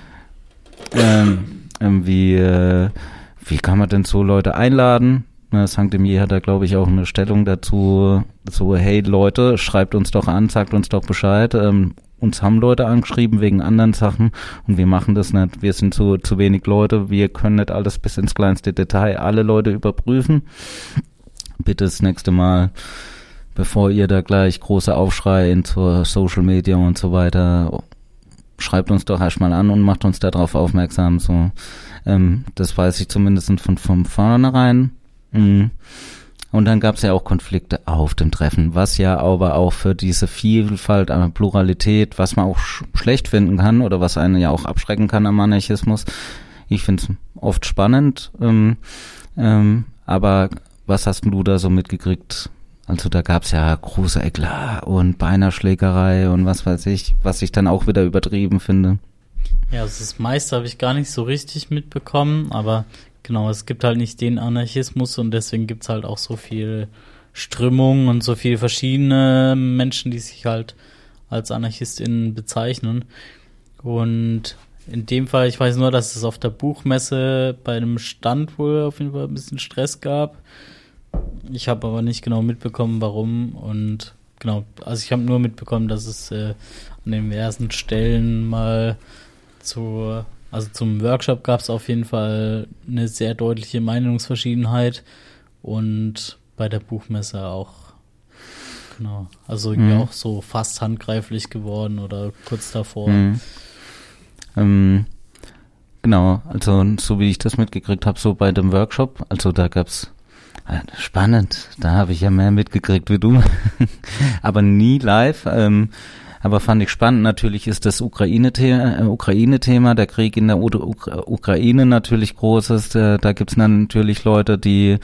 Speaker 4: ähm, wie, äh, wie kann man denn so Leute einladen? Sankt Emier hat da, glaube ich, auch eine Stellung dazu, so, hey Leute, schreibt uns doch an, sagt uns doch Bescheid. Ähm, uns haben Leute angeschrieben wegen anderen Sachen und wir machen das nicht. Wir sind zu, zu wenig Leute, wir können nicht alles bis ins kleinste Detail alle Leute überprüfen. Bitte das nächste Mal, bevor ihr da gleich große Aufschrei in zur Social Media und so weiter, schreibt uns doch erstmal an und macht uns darauf aufmerksam. So, ähm, das weiß ich zumindest von, von vornherein. Mhm. Und dann gab es ja auch Konflikte auf dem Treffen, was ja aber auch für diese Vielfalt, äh, Pluralität, was man auch sch- schlecht finden kann oder was einen ja auch abschrecken kann am Anarchismus. Ich finde es oft spannend. Ähm, ähm, aber was hast du da so mitgekriegt? Also da gab's ja große Eklat und beinahe Schlägerei und was weiß ich, was ich dann auch wieder übertrieben finde.
Speaker 2: Ja, also das meiste habe ich gar nicht so richtig mitbekommen, aber genau, es gibt halt nicht den Anarchismus und deswegen gibt's halt auch so viel Strömungen und so viele verschiedene Menschen, die sich halt als AnarchistInnen bezeichnen. Und in dem Fall, ich weiß nur, dass es auf der Buchmesse bei einem Stand wohl auf jeden Fall ein bisschen Stress gab. Ich habe aber nicht genau mitbekommen, warum und genau, also ich habe nur mitbekommen, dass es äh, an den diversen Stellen mal zu, also zum Workshop gab es auf jeden Fall eine sehr deutliche Meinungsverschiedenheit und bei der Buchmesse auch, genau, also irgendwie
Speaker 4: mhm.
Speaker 2: auch so fast handgreiflich geworden oder kurz davor.
Speaker 4: Mhm. Ähm, genau, also so wie ich das mitgekriegt habe, so bei dem Workshop, also da gab's spannend, da habe ich ja mehr mitgekriegt wie du, aber nie live, ähm, aber fand ich spannend. Natürlich ist das Ukraine-Thema, äh, Ukraine-Thema, der Krieg in der U- Ukra- Ukraine natürlich großes, äh, da gibt's natürlich Leute, die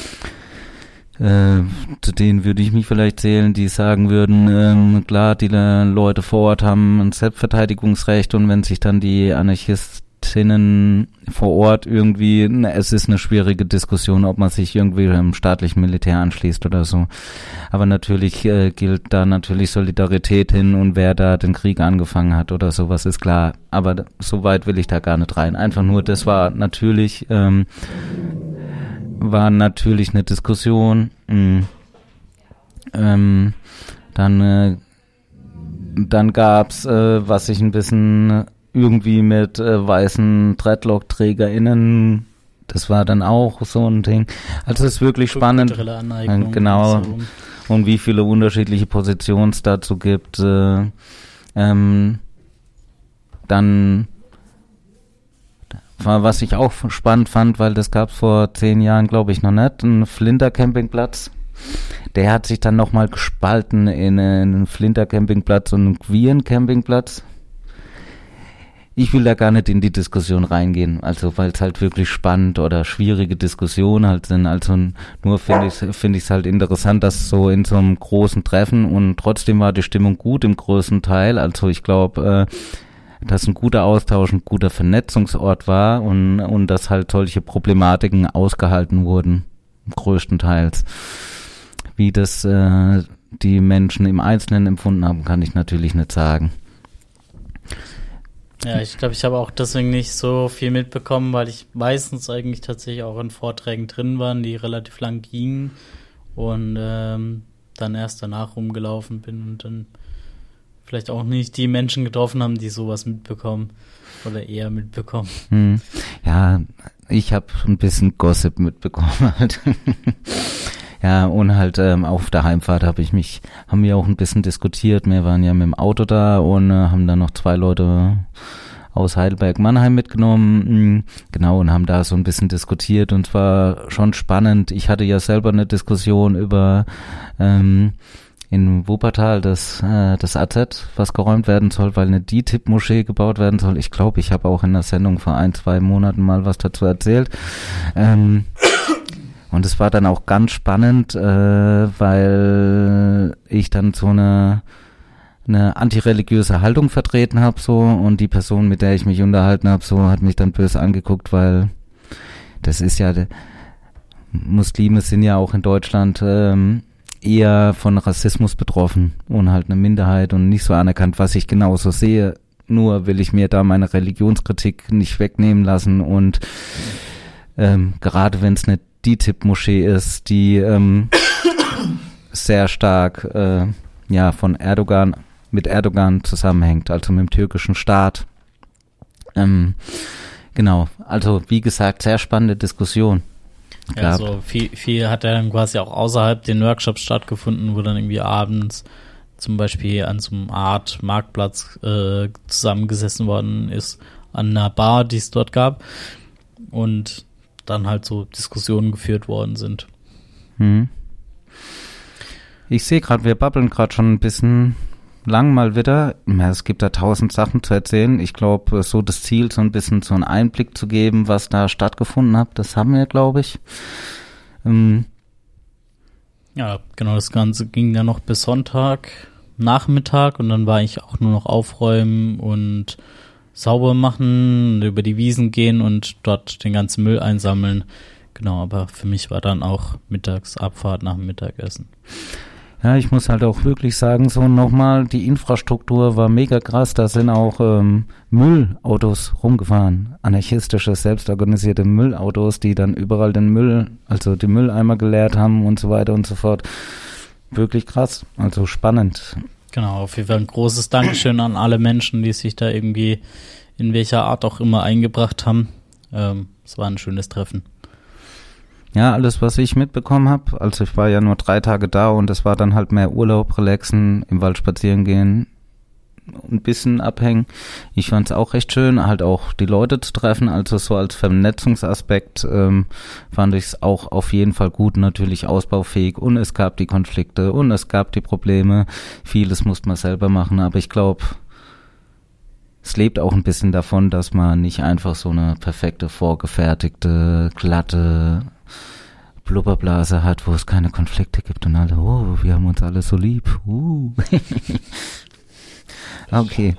Speaker 4: äh, zu denen würde ich mich vielleicht zählen, die sagen würden, ähm, klar, die äh, Leute vor Ort haben ein Selbstverteidigungsrecht und wenn sich dann die Anarchisten vor Ort irgendwie, na, es ist eine schwierige Diskussion, ob man sich irgendwie im staatlichen Militär anschließt oder so. Aber natürlich äh, gilt da natürlich Solidarität hin und wer da den Krieg angefangen hat oder sowas ist klar. Aber so weit will ich da gar nicht rein. Einfach nur, das war natürlich, ähm, war natürlich eine Diskussion. Mhm. Ähm, dann, äh, dann gab's, äh, was ich ein bisschen irgendwie mit äh, weißen Dreadlock-TrägerInnen, das war dann auch so ein Ding. Also es ist wirklich spannend. Äh, genau. Und, so. Und wie viele unterschiedliche Positionen es dazu gibt. Äh, ähm, dann war, was ich auch spannend fand, weil das gab es vor zehn Jahren, glaube ich, noch nicht, ein Flinter-Campingplatz. Der hat sich dann nochmal gespalten in einen Flinter-Campingplatz und einen queeren Campingplatz. Ich will da gar nicht in die Diskussion reingehen, also weil es halt wirklich spannend oder schwierige Diskussionen halt sind. Also nur finde ich finde ich es halt interessant, dass so in so einem großen Treffen und trotzdem war die Stimmung gut im größten Teil. Also ich glaube, äh, dass ein guter Austausch, ein guter Vernetzungsort war und und dass halt solche Problematiken ausgehalten wurden, größtenteils. Wie das äh, die Menschen im Einzelnen empfunden haben, kann ich natürlich nicht sagen.
Speaker 2: Ja, ich glaube, ich habe auch deswegen nicht so viel mitbekommen, weil ich meistens eigentlich tatsächlich auch in Vorträgen drin war, die relativ lang gingen und ähm, dann erst danach rumgelaufen bin und dann vielleicht auch nicht die Menschen getroffen haben, die sowas mitbekommen oder eher mitbekommen.
Speaker 4: Hm. Ja, ich habe ein bisschen Gossip mitbekommen halt. Ja, und halt ähm, auf der Heimfahrt habe ich mich, haben wir auch ein bisschen diskutiert. Wir waren ja mit dem Auto da und äh, haben dann noch zwei Leute aus Heidelberg-Mannheim mitgenommen, genau, und haben da so ein bisschen diskutiert und es war schon spannend. Ich hatte ja selber eine Diskussion über ähm, in Wuppertal das, äh, das A Z, was geräumt werden soll, weil eine D I T I-Moschee gebaut werden soll. Ich glaube, ich habe auch in der Sendung vor ein, zwei Monaten mal was dazu erzählt. Ähm, und es war dann auch ganz spannend, äh, weil ich dann so eine eine antireligiöse Haltung vertreten habe so und die Person, mit der ich mich unterhalten habe, so hat mich dann böse angeguckt, weil das ist ja, Muslime sind ja auch in Deutschland ähm, eher von Rassismus betroffen und halt eine Minderheit und nicht so anerkannt, was ich genauso sehe. Nur will ich mir da meine Religionskritik nicht wegnehmen lassen und ähm, gerade wenn es eine D I T I P-Moschee ist, die ähm, sehr stark äh, ja von Erdogan mit Erdogan zusammenhängt, also mit dem türkischen Staat. Ähm, genau, also wie gesagt, sehr spannende Diskussion.
Speaker 2: Ja, also viel, viel hat ja dann quasi auch außerhalb den Workshops stattgefunden, wo dann irgendwie abends zum Beispiel an so einem Art Marktplatz äh, zusammengesessen worden ist, an einer Bar, die es dort gab und dann halt so Diskussionen geführt worden sind.
Speaker 4: Hm. Ich sehe gerade, wir babbeln gerade schon ein bisschen lang mal wieder. Ja, es gibt da tausend Sachen zu erzählen. Ich glaube, so das Ziel, so ein bisschen so einen Einblick zu geben, was da stattgefunden hat, das haben wir, glaube ich. Ähm.
Speaker 2: Ja, genau, das Ganze ging dann noch bis Sonntag Nachmittag und dann war ich auch nur noch aufräumen und sauber machen, über die Wiesen gehen und dort den ganzen Müll einsammeln. Genau, aber für mich war dann auch Mittagsabfahrt nach dem Mittagessen.
Speaker 4: Ja, ich muss halt auch wirklich sagen, so nochmal, die Infrastruktur war mega krass, da sind auch ähm, Müllautos rumgefahren, anarchistische, selbstorganisierte Müllautos, die dann überall den Müll, also die Mülleimer geleert haben und so weiter und so fort. Wirklich krass, also spannend.
Speaker 2: Genau, auf jeden Fall ein großes Dankeschön an alle Menschen, die sich da irgendwie in welcher Art auch immer eingebracht haben. Ähm, es war ein schönes Treffen.
Speaker 4: Ja, alles, was ich mitbekommen habe, also ich war ja nur drei Tage da und es war dann halt mehr Urlaub, relaxen, im Wald spazieren gehen, ein bisschen abhängen. Ich fand es auch recht schön, halt auch die Leute zu treffen, also so als Vernetzungsaspekt ähm, fand ich es auch auf jeden Fall gut, natürlich ausbaufähig und es gab die Konflikte und es gab die Probleme, vieles musste man selber machen, aber ich glaube, es lebt auch ein bisschen davon, dass man nicht einfach so eine perfekte, vorgefertigte, glatte Blubberblase hat, wo es keine Konflikte gibt und alle, oh, wir haben uns alle so lieb. Uh. Okay.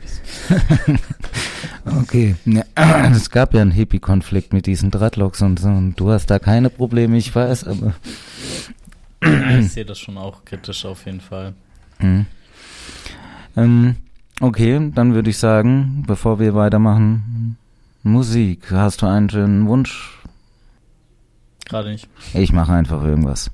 Speaker 4: Okay. Ja, es gab ja einen Hippie-Konflikt mit diesen Dreadlocks und so und du hast da keine Probleme, ich weiß, aber
Speaker 2: ja, ich sehe das schon auch kritisch auf jeden Fall.
Speaker 4: Mhm. Ähm, okay, dann würde ich sagen, bevor wir weitermachen, Musik. Hast du einen schönen Wunsch?
Speaker 2: Gerade nicht.
Speaker 4: Ich mache einfach irgendwas.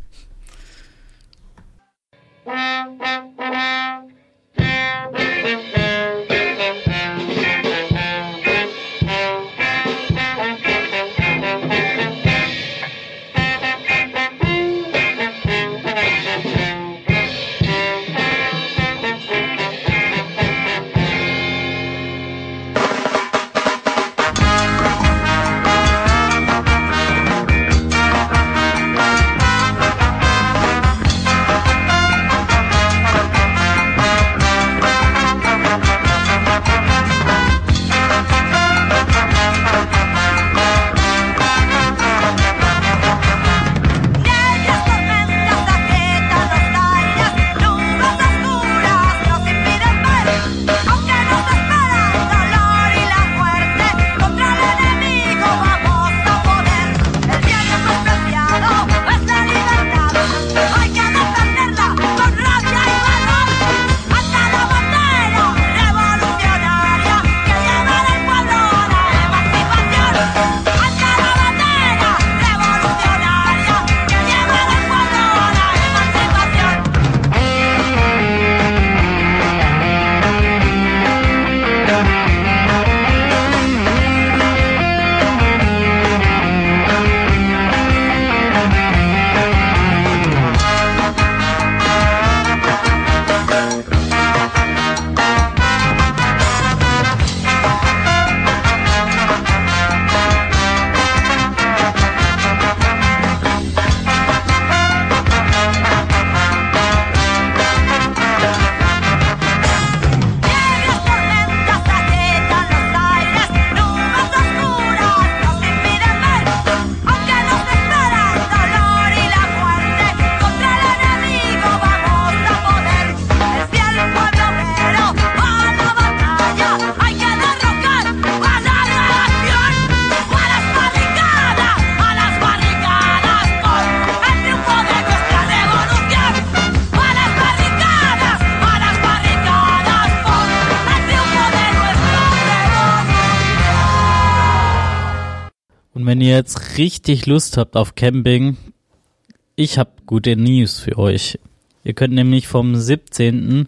Speaker 2: wenn ihr jetzt richtig Lust habt auf Camping, ich habe gute News für euch. Ihr könnt nämlich vom siebzehnten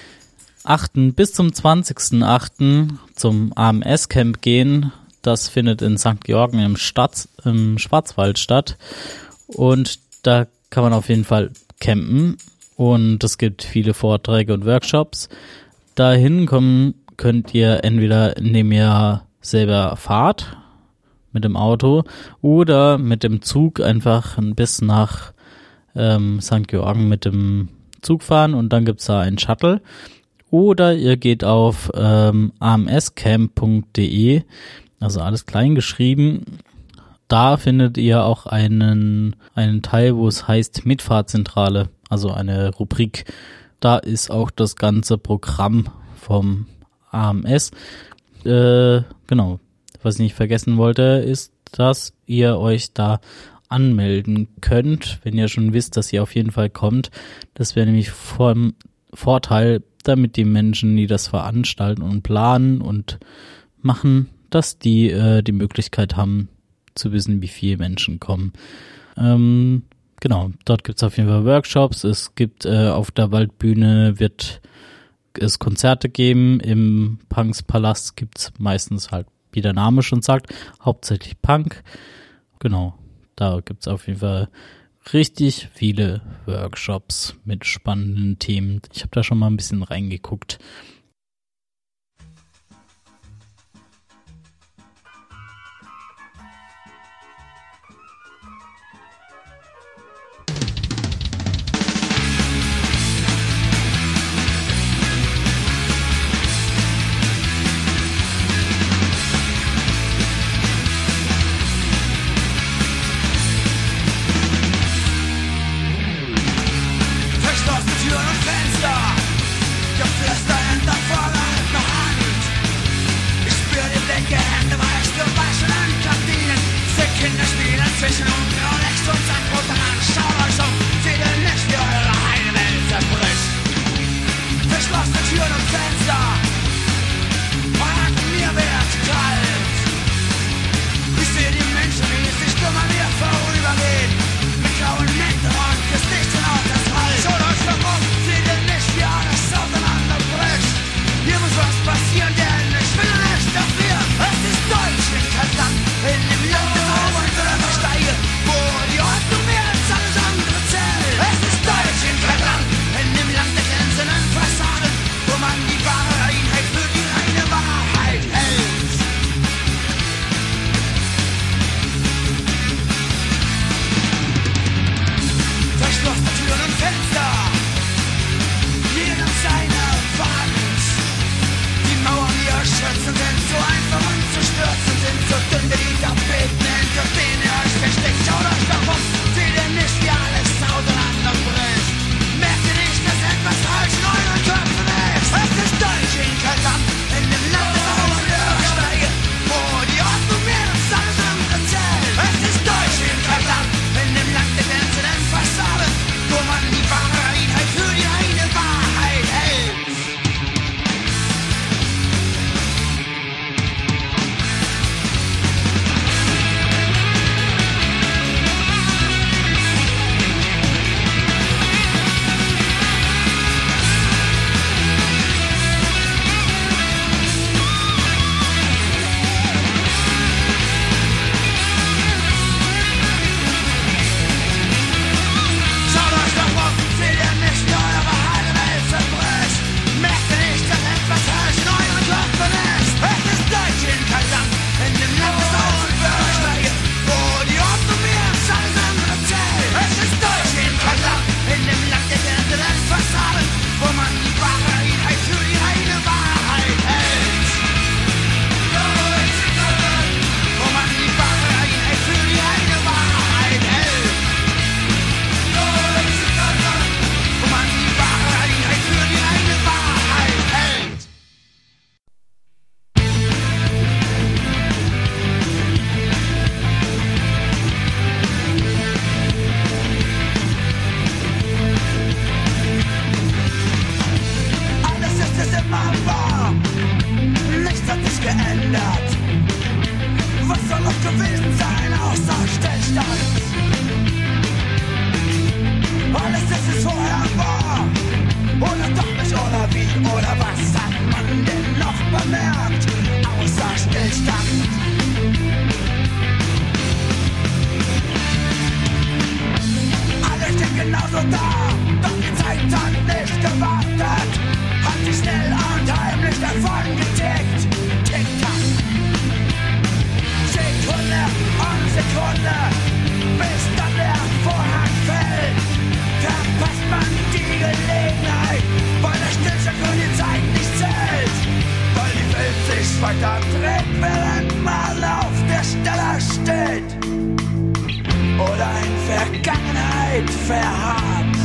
Speaker 2: achten bis zum zwanzigsten achten zum A M S-Camp gehen. Das findet in Sankt Georgen im, Stadt, im Schwarzwald statt. Und da kann man auf jeden Fall campen. Und es gibt viele Vorträge und Workshops. Dahin kommen könnt ihr entweder, indem ihr selber fahrt mit dem Auto oder mit dem Zug einfach bis nach ähm, Sankt Georgen mit dem Zug fahren und dann gibt's da einen Shuttle. Oder ihr geht auf ähm, a m s camp punkt d e, also alles klein geschrieben. Da findet ihr auch einen, einen Teil, wo es heißt Mitfahrzentrale, also eine Rubrik. Da ist auch das ganze Programm vom A M S. Äh, genau. Was ich nicht vergessen wollte, ist, dass ihr euch da anmelden könnt, wenn ihr schon wisst, dass ihr auf jeden Fall kommt. Das wäre nämlich vom Vorteil, damit die Menschen, die das veranstalten und planen und machen, dass die äh, die Möglichkeit haben, zu wissen, wie viele Menschen kommen. Ähm, genau, dort gibt es auf jeden Fall Workshops. Es gibt äh, auf der Waldbühne wird es Konzerte geben. Im Punks Palast gibt es meistens halt, wie der Name schon sagt, hauptsächlich Punk. Genau, da gibt es auf jeden Fall richtig viele Workshops mit spannenden Themen. Ich habe da schon mal ein bisschen reingeguckt.
Speaker 5: In dem Land des Oberen oder Versteige, wo die Ordnung mehr als alles andere so da, doch die Zeit hat nicht gewartet, hat sie schnell und heimlich davon getickt. Tick-Tack. Sekunde um Sekunde, bis dann der Vorhang fällt, verpasst man die Gelegenheit, weil der Stillstand für die Zeit nicht zählt, weil die Welt sich weiter dreht, während man auf der Stelle steht oder in Vergangenheit verharrt,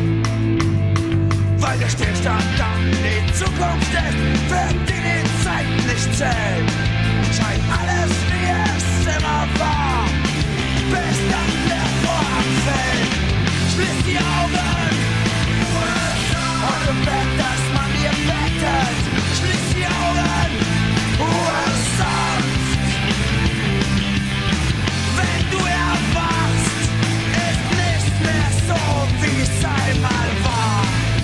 Speaker 5: weil der Stillstand dann die Zukunft ist, für die die Zeit nicht zählt. Scheint alles wie es immer war, bis dann der Vorhang fällt. Schließ die Augen und du Bett, dass man dir bettet. Schließ die Augen, Ruhe sonst. Wenn du erwachst, ist nichts mehr so, wie es einmal war.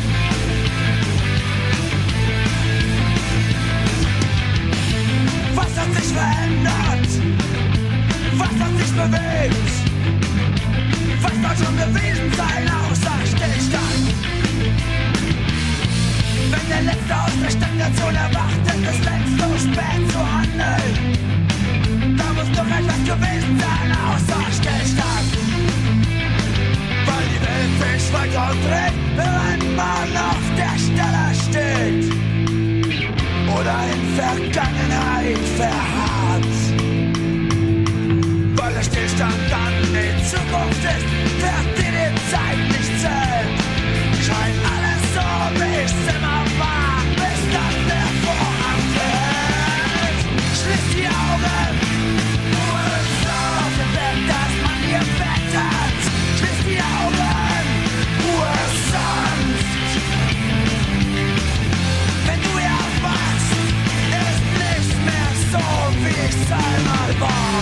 Speaker 5: Was hat sich verändert? Was hat sich bewegt? Was soll schon gewesen sein, außer Stillstand? Wenn der Letzte aus der Stagnation erwacht, ist es längst so spät zu handeln. Da muss doch etwas gewesen sein, außer Stillstand. Weil die Welt sich weiter dreht, während man auf der Stelle steht oder in Vergangenheit verharrt. Weil der Stillstand dann die Zukunft ist, wird dir die Zeit nicht zählt. Scheint alles so, wie es immer war, bis dann der Vorhang fällt. Schließ die Augen, Ruhe auf dem Bett, dass man hier bettet. Schließ die Augen, Ruhe sonst. Wenn du erwachst, ist nichts mehr so, wie es einmal war.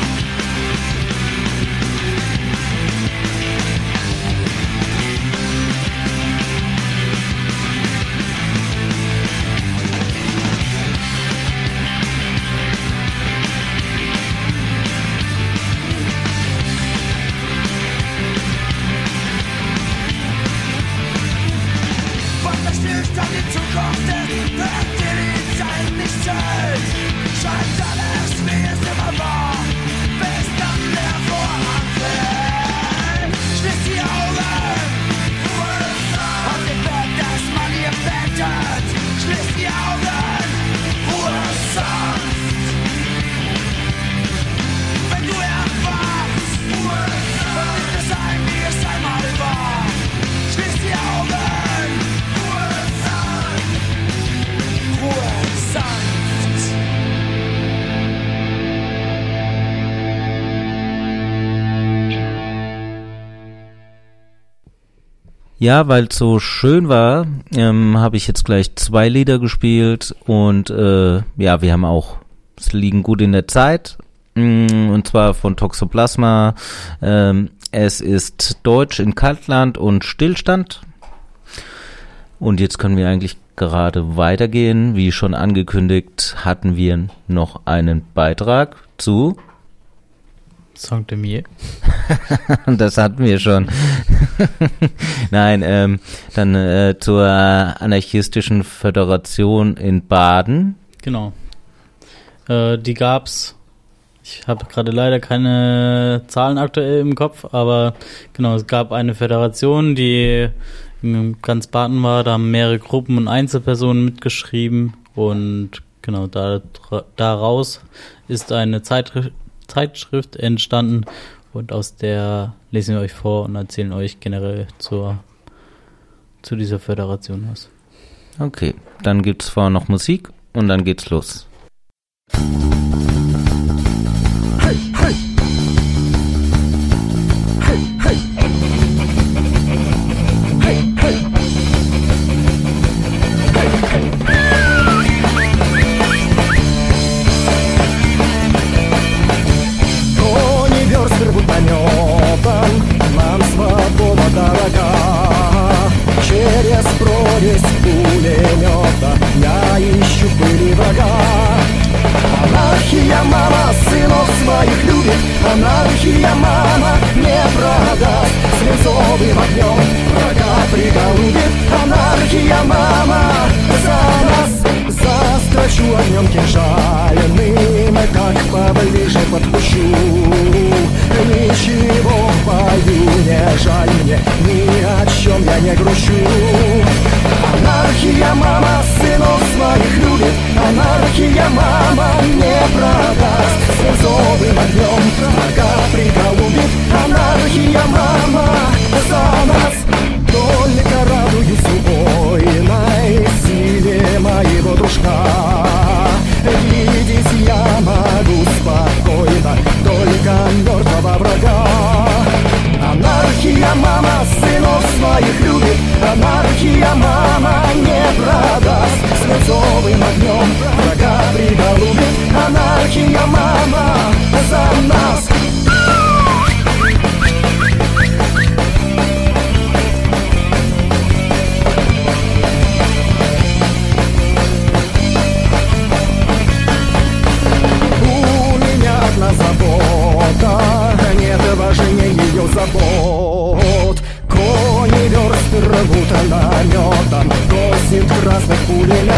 Speaker 5: Stillstand die Zukunft ist, wird dir die Zeit nicht zählt. Scheint alles, wie es immer war, bis dann der Vorhang fällt. Schließ die Augen, Ruhe auf dem Bett, dass man hier bettet. Schließ die Augen, Ruhe sonst. Wenn du erwachst, Ruhe wird es sein, wie es einmal war. Schließ die Augen.
Speaker 4: Ja, weil es so schön war, ähm, habe ich jetzt gleich zwei Lieder gespielt und äh, ja, wir haben auch, es liegen gut in der Zeit, mm, und zwar von Toxoplasma. Ähm, es ist Deutsch in Kaltland und Stillstand. Und jetzt können wir eigentlich gerade weitergehen. Wie schon angekündigt, hatten wir noch einen Beitrag zu
Speaker 2: Saint-Demier.
Speaker 4: Das hatten wir schon. Nein, ähm, dann äh, zur anarchistischen Föderation in Baden.
Speaker 2: Genau. Äh, die gab's. Ich habe gerade leider keine Zahlen aktuell im Kopf, aber genau, es gab eine Föderation, die in ganz Baden war. Da haben mehrere Gruppen und Einzelpersonen mitgeschrieben und genau, da, daraus ist eine Zeitschrift Zeitschrift entstanden und aus der lesen wir euch vor und erzählen euch generell zur, zu dieser Föderation was.
Speaker 4: Okay, dann gibt's vorher noch Musik und dann geht's los.
Speaker 5: Hey, hey. Hey, hey. Hey, hey. Hey, hey. Наметом нам свобода дорога. Через прорезь пулемета я ищу пыли врага. Она нем я не грущу. Анархия, мама, сынов своих любит. Анархия, мама, не продаст. Свинцовым огнем врага приголубит. Анархия, мама, за нас. Только радуюсь убойной силе моего дружка. Видеть я могу спокойно только мертвого врага. Анархия, мама, сынов своих любит. Анархия, мама, не продаст. Свинцовым огнем врага приголубит. Анархия, мама, за нас. Забота, нет важнее ее забот. Кони версты рвут наметом, косит красных пулемет.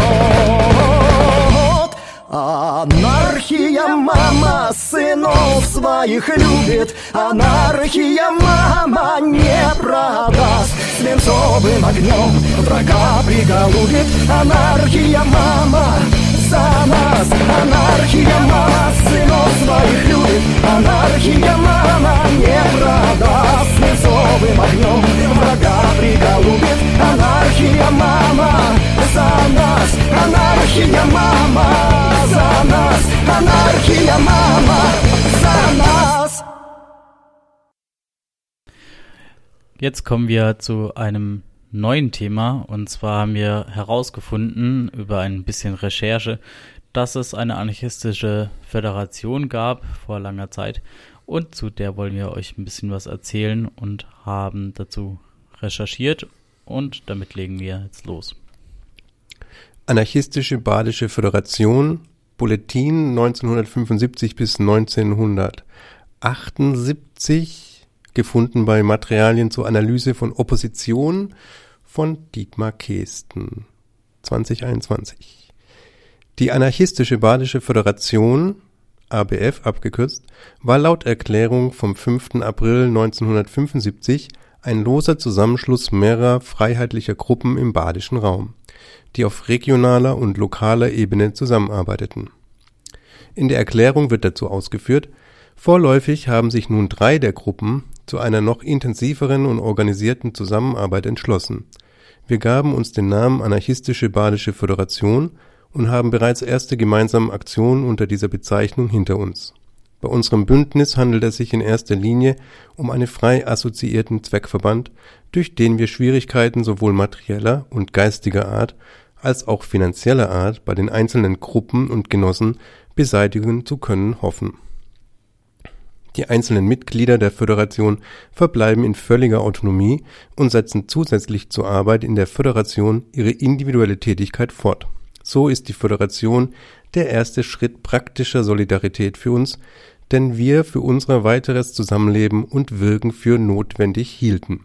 Speaker 5: Анархия, мама, сынов своих любит. Анархия, мама, не продаст. Свинцовым огнем врага приголубит. Анархия, мама, за нас. Анархия, мама, сынов своих любит. Анархия, мама, не продаст. Свинцовым огнем врага приголубит. Анархия, мама, за нас. Анархия, мама, за нас. Анархия, мама, за нас.
Speaker 2: Jetzt kommen wir zu einem neuen Thema, und zwar haben wir herausgefunden über ein bisschen Recherche, dass es eine anarchistische Föderation gab vor langer Zeit, und zu der wollen wir euch ein bisschen was erzählen und haben dazu recherchiert, und damit legen wir jetzt los.
Speaker 3: Anarchistische Badische Föderation, Bulletin neunzehnhundertfünfundsiebzig bis neunzehnhundertachtundsiebzig, gefunden bei Materialien zur Analyse von Opposition von Dietmar Kesten, zwanzig einundzwanzig. Die Anarchistische Badische Föderation, A B F abgekürzt, war laut Erklärung vom fünften April neunzehnhundertfünfundsiebzig ein loser Zusammenschluss mehrerer freiheitlicher Gruppen im badischen Raum, die auf regionaler und lokaler Ebene zusammenarbeiteten. In der Erklärung wird dazu ausgeführt, vorläufig haben sich nun drei der Gruppen zu einer noch intensiveren und organisierten Zusammenarbeit entschlossen. Wir gaben uns den Namen Anarchistische Badische Föderation und haben bereits erste gemeinsame Aktionen unter dieser Bezeichnung hinter uns. Bei unserem Bündnis handelt es sich in erster Linie um einen frei assoziierten Zweckverband, durch den wir Schwierigkeiten sowohl materieller und geistiger Art als auch finanzieller Art bei den einzelnen Gruppen und Genossen beseitigen zu können hoffen. Die einzelnen Mitglieder der Föderation verbleiben in völliger Autonomie und setzen zusätzlich zur Arbeit in der Föderation ihre individuelle Tätigkeit fort. So ist die Föderation der erste Schritt praktischer Solidarität für uns, den wir für unser weiteres Zusammenleben und Wirken für notwendig hielten.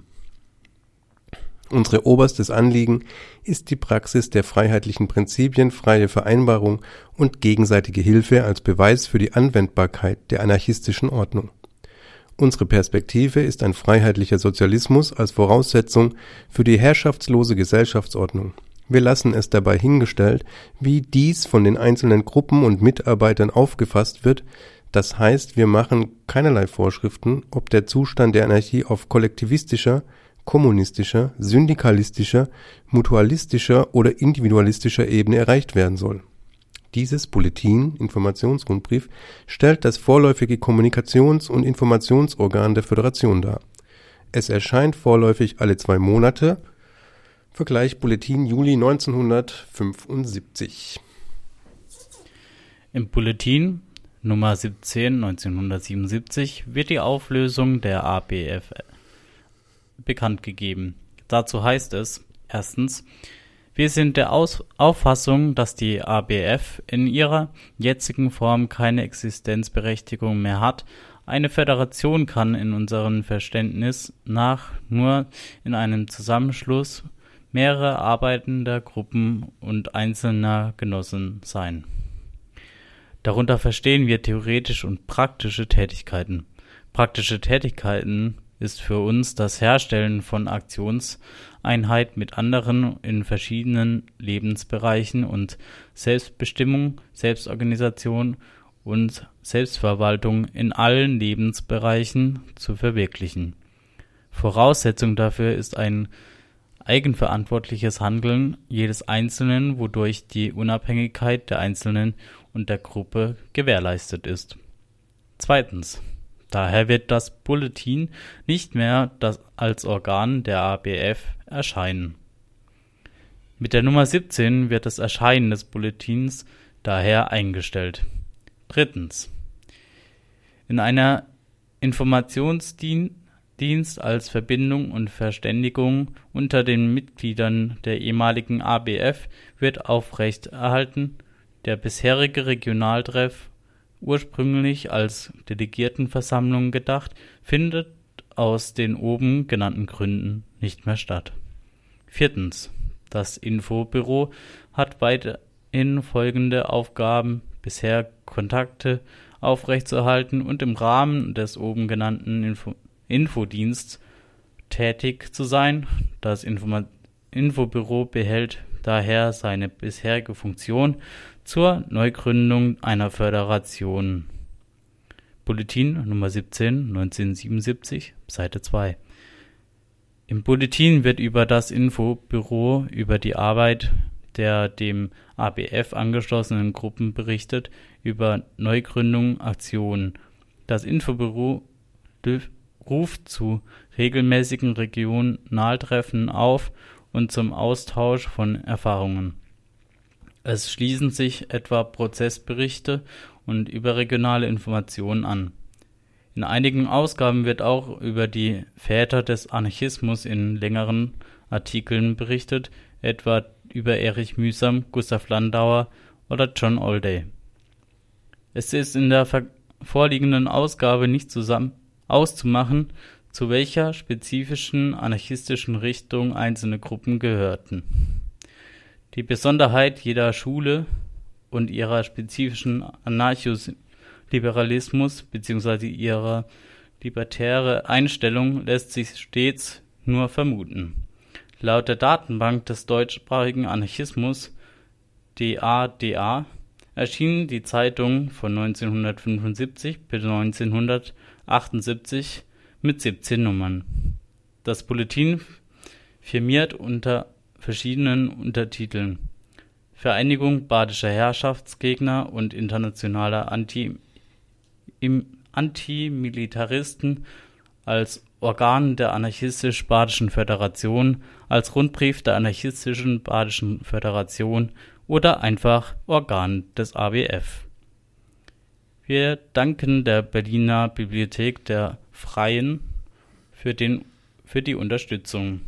Speaker 3: Unser oberstes Anliegen ist die Praxis der freiheitlichen Prinzipien, freie Vereinbarung und gegenseitige Hilfe als Beweis für die Anwendbarkeit der anarchistischen Ordnung. Unsere Perspektive ist ein freiheitlicher Sozialismus als Voraussetzung für die herrschaftslose Gesellschaftsordnung. Wir lassen es dabei hingestellt, wie dies von den einzelnen Gruppen und Mitarbeitern aufgefasst wird. Das heißt, wir machen keinerlei Vorschriften, ob der Zustand der Anarchie auf kollektivistischer, kommunistischer, syndikalistischer, mutualistischer oder individualistischer Ebene erreicht werden soll. Dieses Bulletin, Informationsrundbrief, stellt das vorläufige Kommunikations- und Informationsorgan der Föderation dar. Es erscheint vorläufig alle zwei Monate. Vergleich Bulletin Juli neunzehnhundertfünfundsiebzig.
Speaker 2: Im Bulletin Nummer siebzehn neunzehnhundertsiebenundsiebzig wird die Auflösung der A B F bekannt gegeben. Dazu heißt es, erstens, wir sind der Aus- Auffassung, dass die A B F in ihrer jetzigen Form keine Existenzberechtigung mehr hat. Eine Föderation kann in unserem Verständnis nach nur in einem Zusammenschluss mehrerer arbeitender Gruppen und einzelner Genossen sein. Darunter verstehen wir theoretische und praktische Tätigkeiten. Praktische Tätigkeiten ist für uns das Herstellen von Aktionseinheit mit anderen in verschiedenen Lebensbereichen und Selbstbestimmung, Selbstorganisation und Selbstverwaltung in allen Lebensbereichen zu verwirklichen. Voraussetzung dafür ist ein eigenverantwortliches Handeln jedes Einzelnen, wodurch die Unabhängigkeit der Einzelnen und der Gruppe gewährleistet ist. Zweitens. Daher wird das Bulletin nicht mehr das als Organ der A B F erscheinen. Mit der Nummer siebzehn wird das Erscheinen des Bulletins daher eingestellt. Drittens. In einer Informationsdienst als Verbindung und Verständigung unter den Mitgliedern der ehemaligen A B F wird aufrechterhalten der bisherige Regionaltreff, ursprünglich als Delegiertenversammlung gedacht, findet aus den oben genannten Gründen nicht mehr statt. Viertens. Das Infobüro hat weiterhin folgende Aufgaben: bisher Kontakte aufrechtzuerhalten und im Rahmen des oben genannten Info Infodiensts tätig zu sein. Das Informa Infobüro behält daher seine bisherige Funktion zur Neugründung einer Föderation. Bulletin Nummer siebzehn, neunzehnhundertsiebenundsiebzig, Seite zwei. Im Bulletin wird über das Infobüro, über die Arbeit der dem A B F angeschlossenen Gruppen berichtet, über Neugründung, Aktionen. Das Infobüro ruft zu regelmäßigen Regionaltreffen auf und zum Austausch von Erfahrungen. Es schließen sich etwa Prozessberichte und überregionale Informationen an. In einigen Ausgaben wird auch über die Väter des Anarchismus in längeren Artikeln berichtet, etwa über Erich Mühsam, Gustav Landauer oder John Alday. Es ist in der vorliegenden Ausgabe nicht zusammen auszumachen, zu welcher spezifischen anarchistischen Richtung einzelne Gruppen gehörten. Die Besonderheit jeder Schule und ihrer spezifischen Anarcholiberalismus bzw. ihrer libertäre Einstellung lässt sich stets nur vermuten. Laut der Datenbank des deutschsprachigen Anarchismus D A D A erschien die Zeitung von neunzehnhundertfünfundsiebzig bis neunzehnhundertachtundsiebzig mit siebzehn Nummern. Das Bulletin firmiert unter verschiedenen Untertiteln: Vereinigung badischer Herrschaftsgegner und internationaler Anti im Antimilitaristen, als Organ der anarchistisch-badischen Föderation, als Rundbrief der anarchistischen badischen Föderation oder einfach Organ des A B F. Wir danken der Berliner Bibliothek der Freien für, den, für die Unterstützung.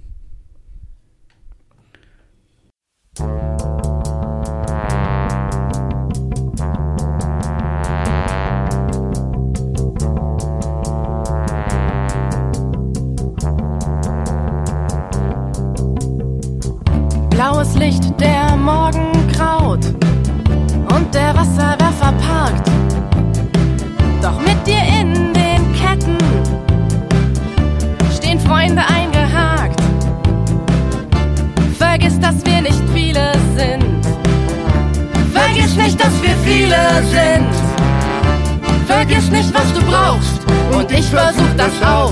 Speaker 8: Blaues Licht, der Morgen graut und der Wasserwerfer parkt. Doch mit dir in den Ketten stehen Freunde eingehakt. Vergiss, dass wir nicht viele sind. Vergiss nicht, dass wir viele sind. Vergiss nicht, was du brauchst, und ich versuch das auch.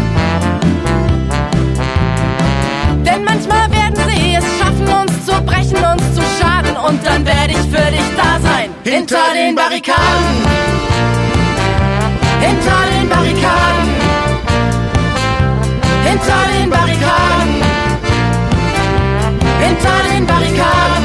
Speaker 8: Denn manchmal werden sie es schaffen, uns zu brechen, uns zu schaden, und dann werde ich für dich da sein. Hinter den Barrikaden, hinter den Barrikaden, hinter den Barrikaden, hinter den Barrikaden.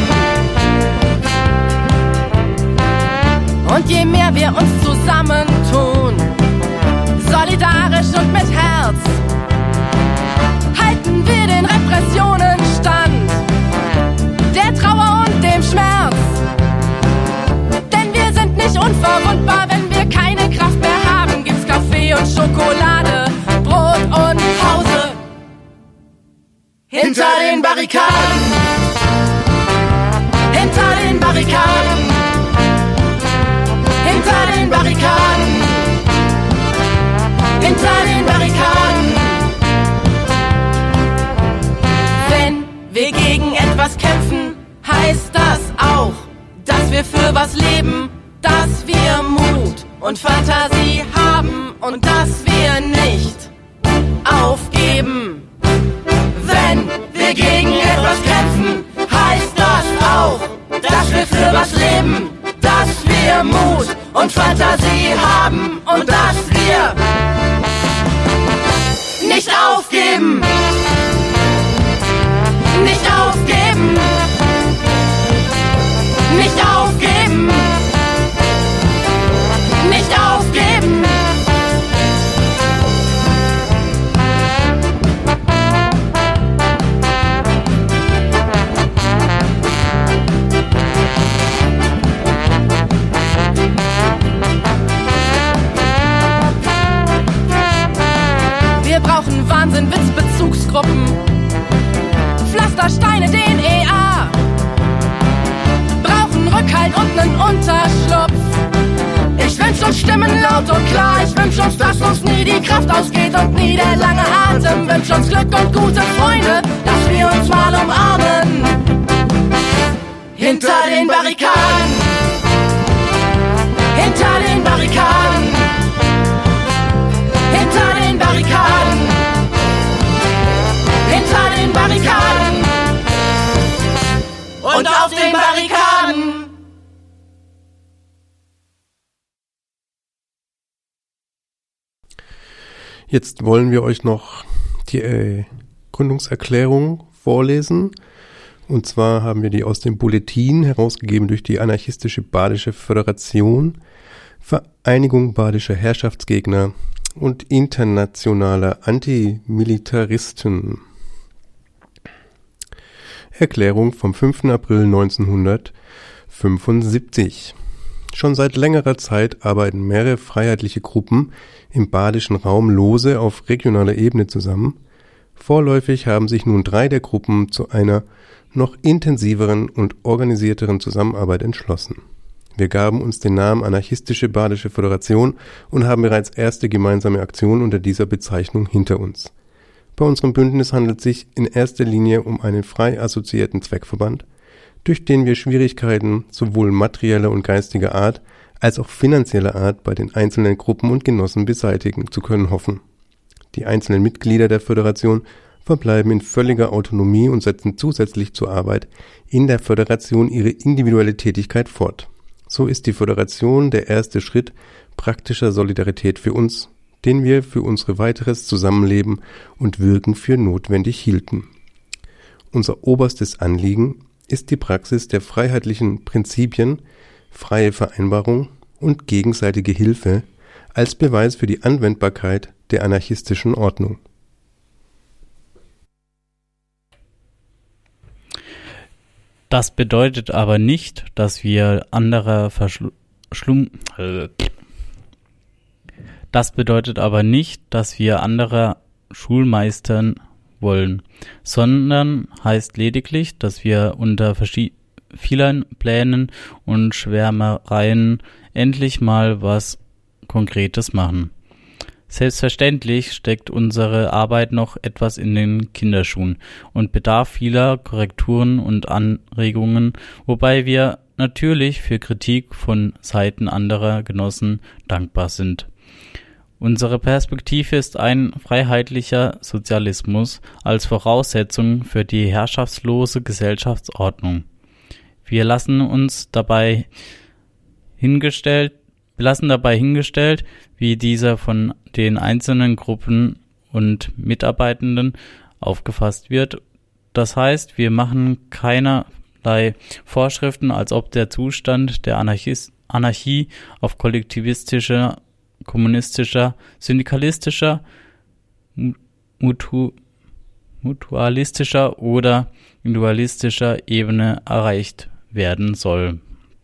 Speaker 8: Und je mehr wir uns zusammentun, solidarisch und mit Herz, halten wir den Repressionen stand, der Trauer und dem Schmerz. Denn wir sind nicht unverwundbar, wenn wir keine Kraft mehr haben, gibt's Kaffee und Schokolade, Brot und Pause. Hinter den Barrikaden, hinter den Barrikaden, hinter den Barrikaden, hinter den Barrikaden. und Fantasie haben und dass wir nicht aufgeben. Wenn wir gegen etwas kämpfen, heißt das auch, dass wir für was leben, dass wir Mut und Fantasie haben und dass wir nicht aufgeben. Nicht aufgeben. Nicht aufgeben. Nicht aufgeben. Wir brauchen Wahnsinn, Witz, Bezugsgruppen, Pflastersteine, D N A, brauchen Rückhalt und nen Unterschlupf. Ich wünsch uns Stimmen laut und klar, ich wünsch uns, dass uns nie die Kraft ausgeht und nie der lange Atem. Wünsch uns Glück und gute Freunde, dass wir uns mal umarmen. Hinter den Barrikaden, hinter den Barrikaden, hinter den Barrikaden, hinter den Barrikaden und auf den Barrikaden.
Speaker 3: Jetzt wollen wir euch noch die äh, Gründungserklärung vorlesen. Und zwar haben wir die aus dem Bulletin herausgegeben durch die anarchistische Badische Föderation, Vereinigung badischer Herrschaftsgegner und internationaler Antimilitaristen. Erklärung vom fünften April neunzehnhundertfünfundsiebzig. Schon seit längerer Zeit arbeiten mehrere freiheitliche Gruppen im badischen Raum lose auf regionaler Ebene zusammen. Vorläufig haben sich nun drei der Gruppen zu einer noch intensiveren und organisierteren Zusammenarbeit entschlossen. Wir gaben uns den Namen Anarchistische Badische Föderation und haben bereits erste gemeinsame Aktionen unter dieser Bezeichnung hinter uns. Bei unserem Bündnis handelt es sich in erster Linie um einen frei assoziierten Zweckverband, durch den wir Schwierigkeiten sowohl materieller und geistiger Art als auch finanzieller Art bei den einzelnen Gruppen und Genossen beseitigen zu können hoffen. Die einzelnen Mitglieder der Föderation verbleiben in völliger Autonomie und setzen zusätzlich zur Arbeit in der Föderation ihre individuelle Tätigkeit fort. So ist die Föderation der erste Schritt praktischer Solidarität für uns, den wir für unser weiteres Zusammenleben und Wirken für notwendig hielten. Unser oberstes Anliegen ist die Praxis der freiheitlichen Prinzipien, freie Vereinbarung und gegenseitige Hilfe als Beweis für die Anwendbarkeit der anarchistischen Ordnung.
Speaker 2: Das bedeutet aber nicht, dass wir anderer verschlum äh, Das bedeutet aber nicht, dass wir anderer Schulmeistern wollen, sondern heißt lediglich, dass wir unter verschi- vielen Plänen und Schwärmereien endlich mal was Konkretes machen. Selbstverständlich steckt unsere Arbeit noch etwas in den Kinderschuhen und bedarf vieler Korrekturen und Anregungen, wobei wir natürlich für Kritik von Seiten anderer Genossen dankbar sind. Unsere Perspektive ist ein freiheitlicher Sozialismus als Voraussetzung für die herrschaftslose Gesellschaftsordnung. Wir lassen uns dabei hingestellt, wir lassen dabei hingestellt, wie dieser von den einzelnen Gruppen und Mitarbeitenden aufgefasst wird. Das heißt, wir machen keinerlei Vorschriften, als ob der Zustand der Anarchis- Anarchie auf kollektivistischer, kommunistischer, syndikalistischer, mutu- mutualistischer oder individualistischer Ebene erreicht werden soll.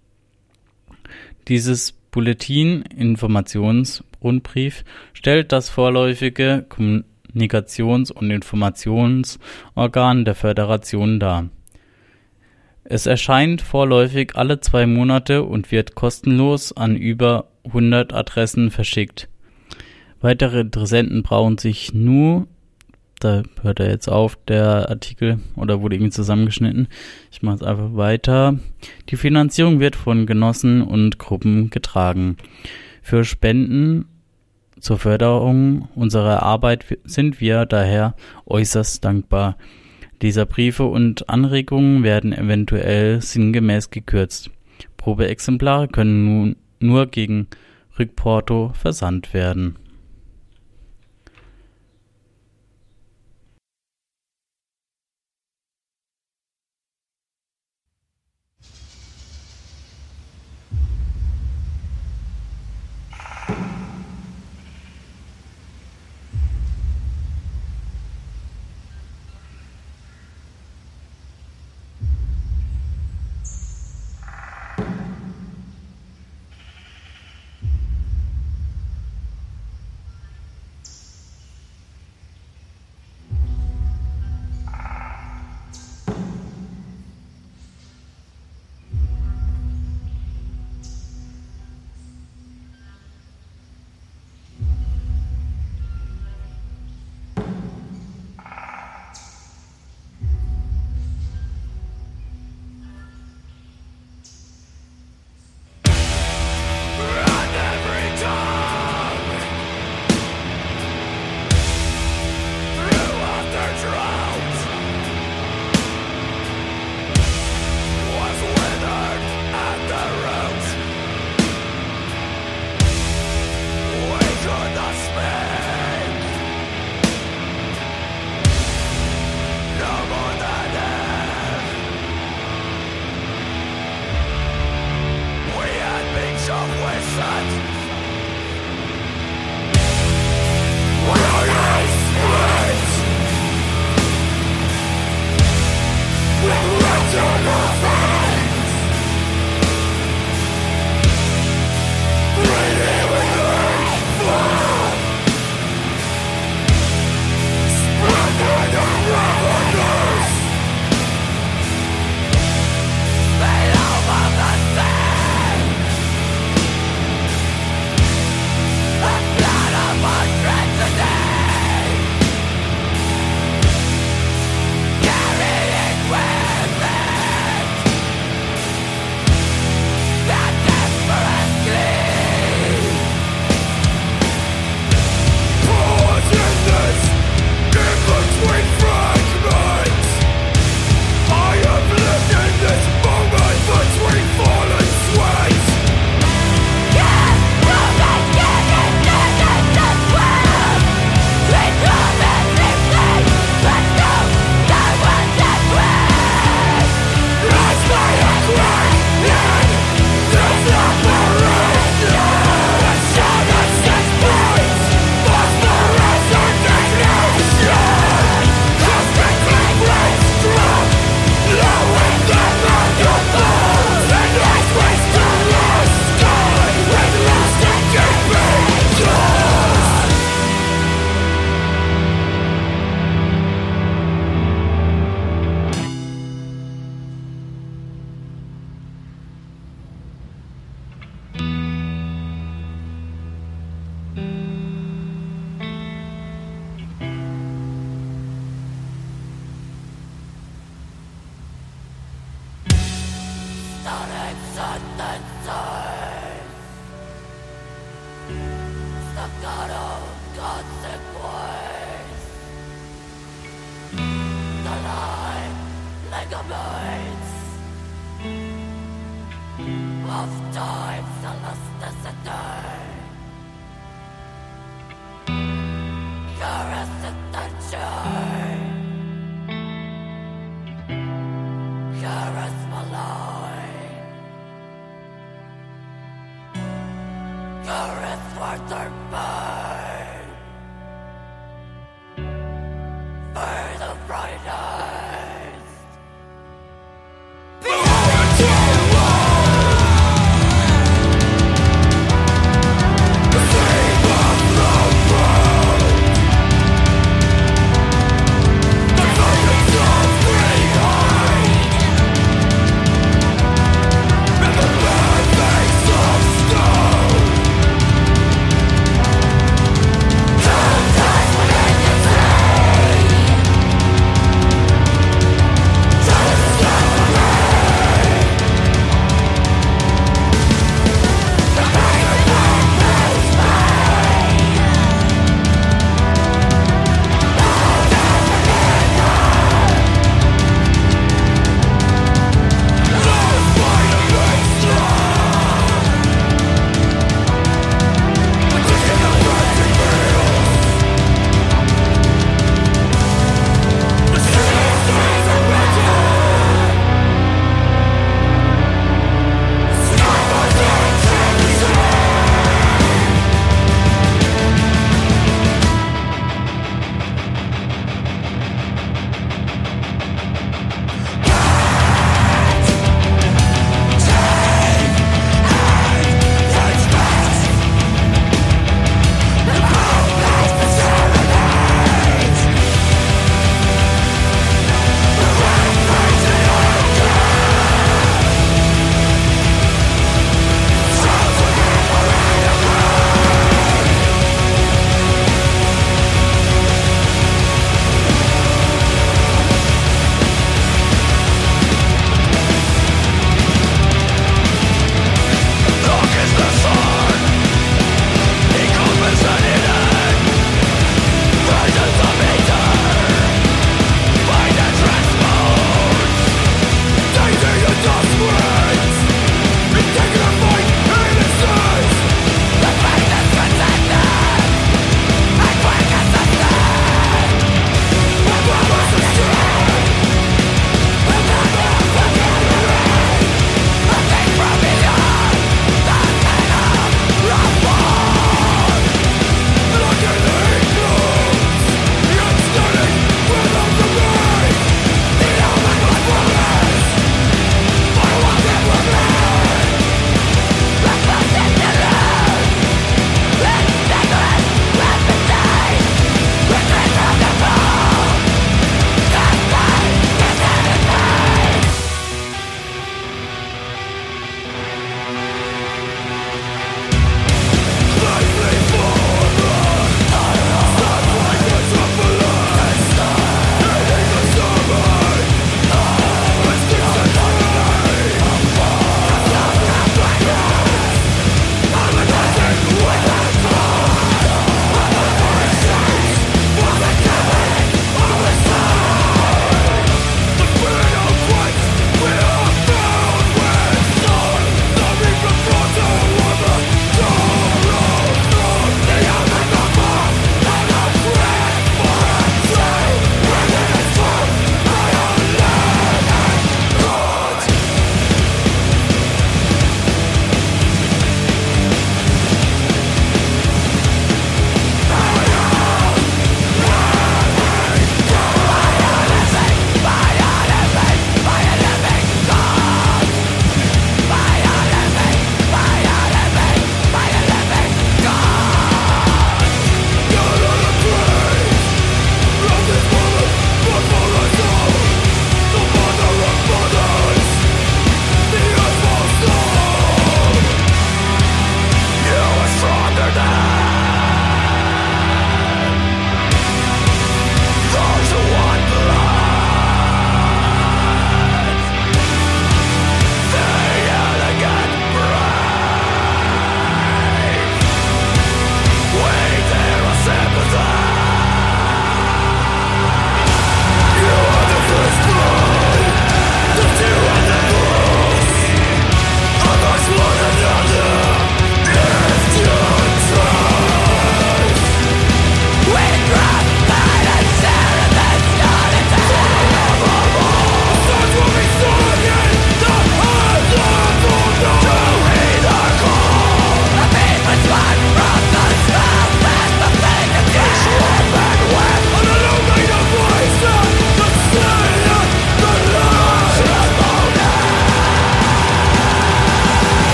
Speaker 2: Dieses Bulletin-Informationsrundbrief stellt das vorläufige Kommunikations- und Informationsorgan der Föderation dar. Es erscheint vorläufig alle zwei Monate und wird kostenlos an über hundert Adressen verschickt. Weitere Interessenten brauchen sich nur, da hört er jetzt auf, der Artikel, oder wurde irgendwie zusammengeschnitten. Ich mache es einfach weiter. Die Finanzierung wird von Genossen und Gruppen getragen. Für Spenden zur Förderung unserer Arbeit sind wir daher äußerst dankbar. Leserbriefe und Anregungen werden eventuell sinngemäß gekürzt. Probeexemplare können nun nur gegen Rückporto versandt werden.
Speaker 5: Be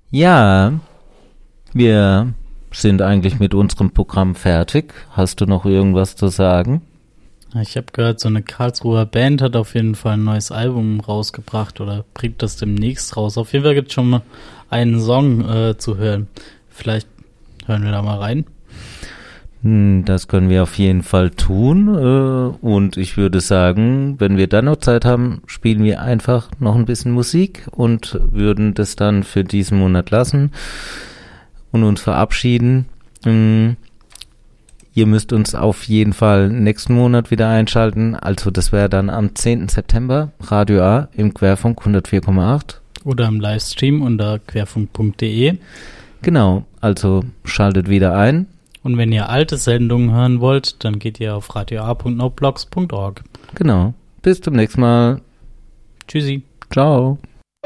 Speaker 4: Ja, wir sind eigentlich mit unserem Programm fertig. Hast du noch irgendwas zu sagen?
Speaker 2: Ich habe gehört, so eine Karlsruher Band hat auf jeden Fall ein neues Album rausgebracht oder bringt das demnächst raus. Auf jeden Fall gibt es schon mal einen Song äh, zu hören. Vielleicht hören wir da mal rein.
Speaker 4: Das können wir auf jeden Fall tun. Äh, und ich würde sagen, wenn wir dann noch Zeit haben, spielen wir einfach noch ein bisschen Musik und würden das dann für diesen Monat lassen und uns verabschieden. Ähm, Ihr müsst uns auf jeden Fall nächsten Monat wieder einschalten. Also das wäre dann am zehnten September, Radio A im Querfunk hundertvier Komma acht.
Speaker 2: Oder im Livestream unter querfunk punkt de.
Speaker 4: Genau, also schaltet wieder ein.
Speaker 2: Und wenn ihr alte Sendungen hören wollt, dann geht ihr auf radio a punkt noblogs punkt org.
Speaker 4: Genau, bis zum nächsten Mal.
Speaker 2: Tschüssi.
Speaker 4: Ciao.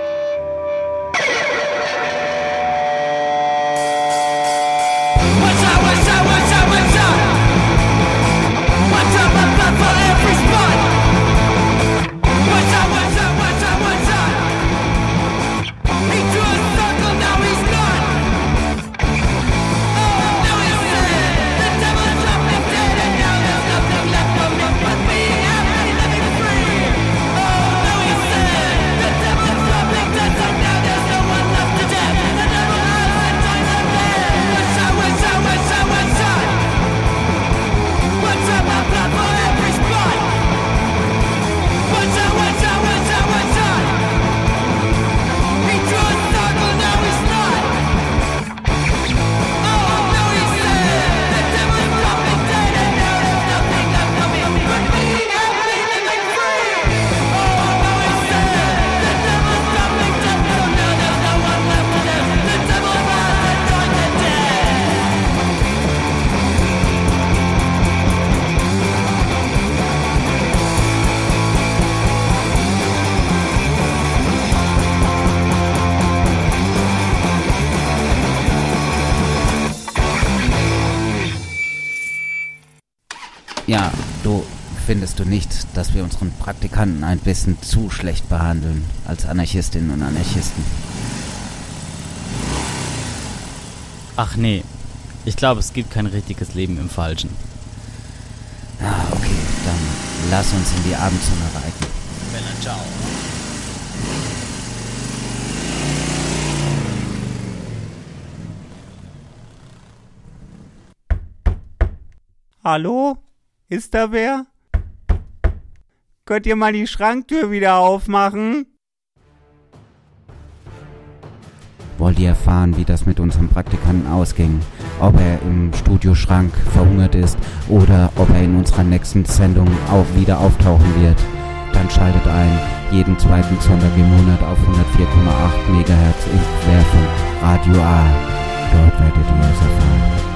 Speaker 4: Ja, du, findest du nicht, dass wir unseren Praktikanten ein bisschen zu schlecht behandeln als Anarchistinnen und Anarchisten?
Speaker 2: Ach nee, ich glaube, es gibt kein richtiges Leben im Falschen.
Speaker 4: Ah, okay, dann lass uns in die Abendsonne reiten.
Speaker 2: Bella, ciao.
Speaker 14: Hallo? Ist da wer? Könnt ihr mal die Schranktür wieder aufmachen?
Speaker 4: Wollt ihr erfahren, wie das mit unserem Praktikanten ausging? Ob er im Studioschrank verhungert ist oder ob er in unserer nächsten Sendung auch wieder auftauchen wird? Dann schaltet ein, jeden zweiten Sonntag im Monat auf hundertvier Komma acht Megahertz im Querfunk Radio A. Dort werdet ihr es erfahren.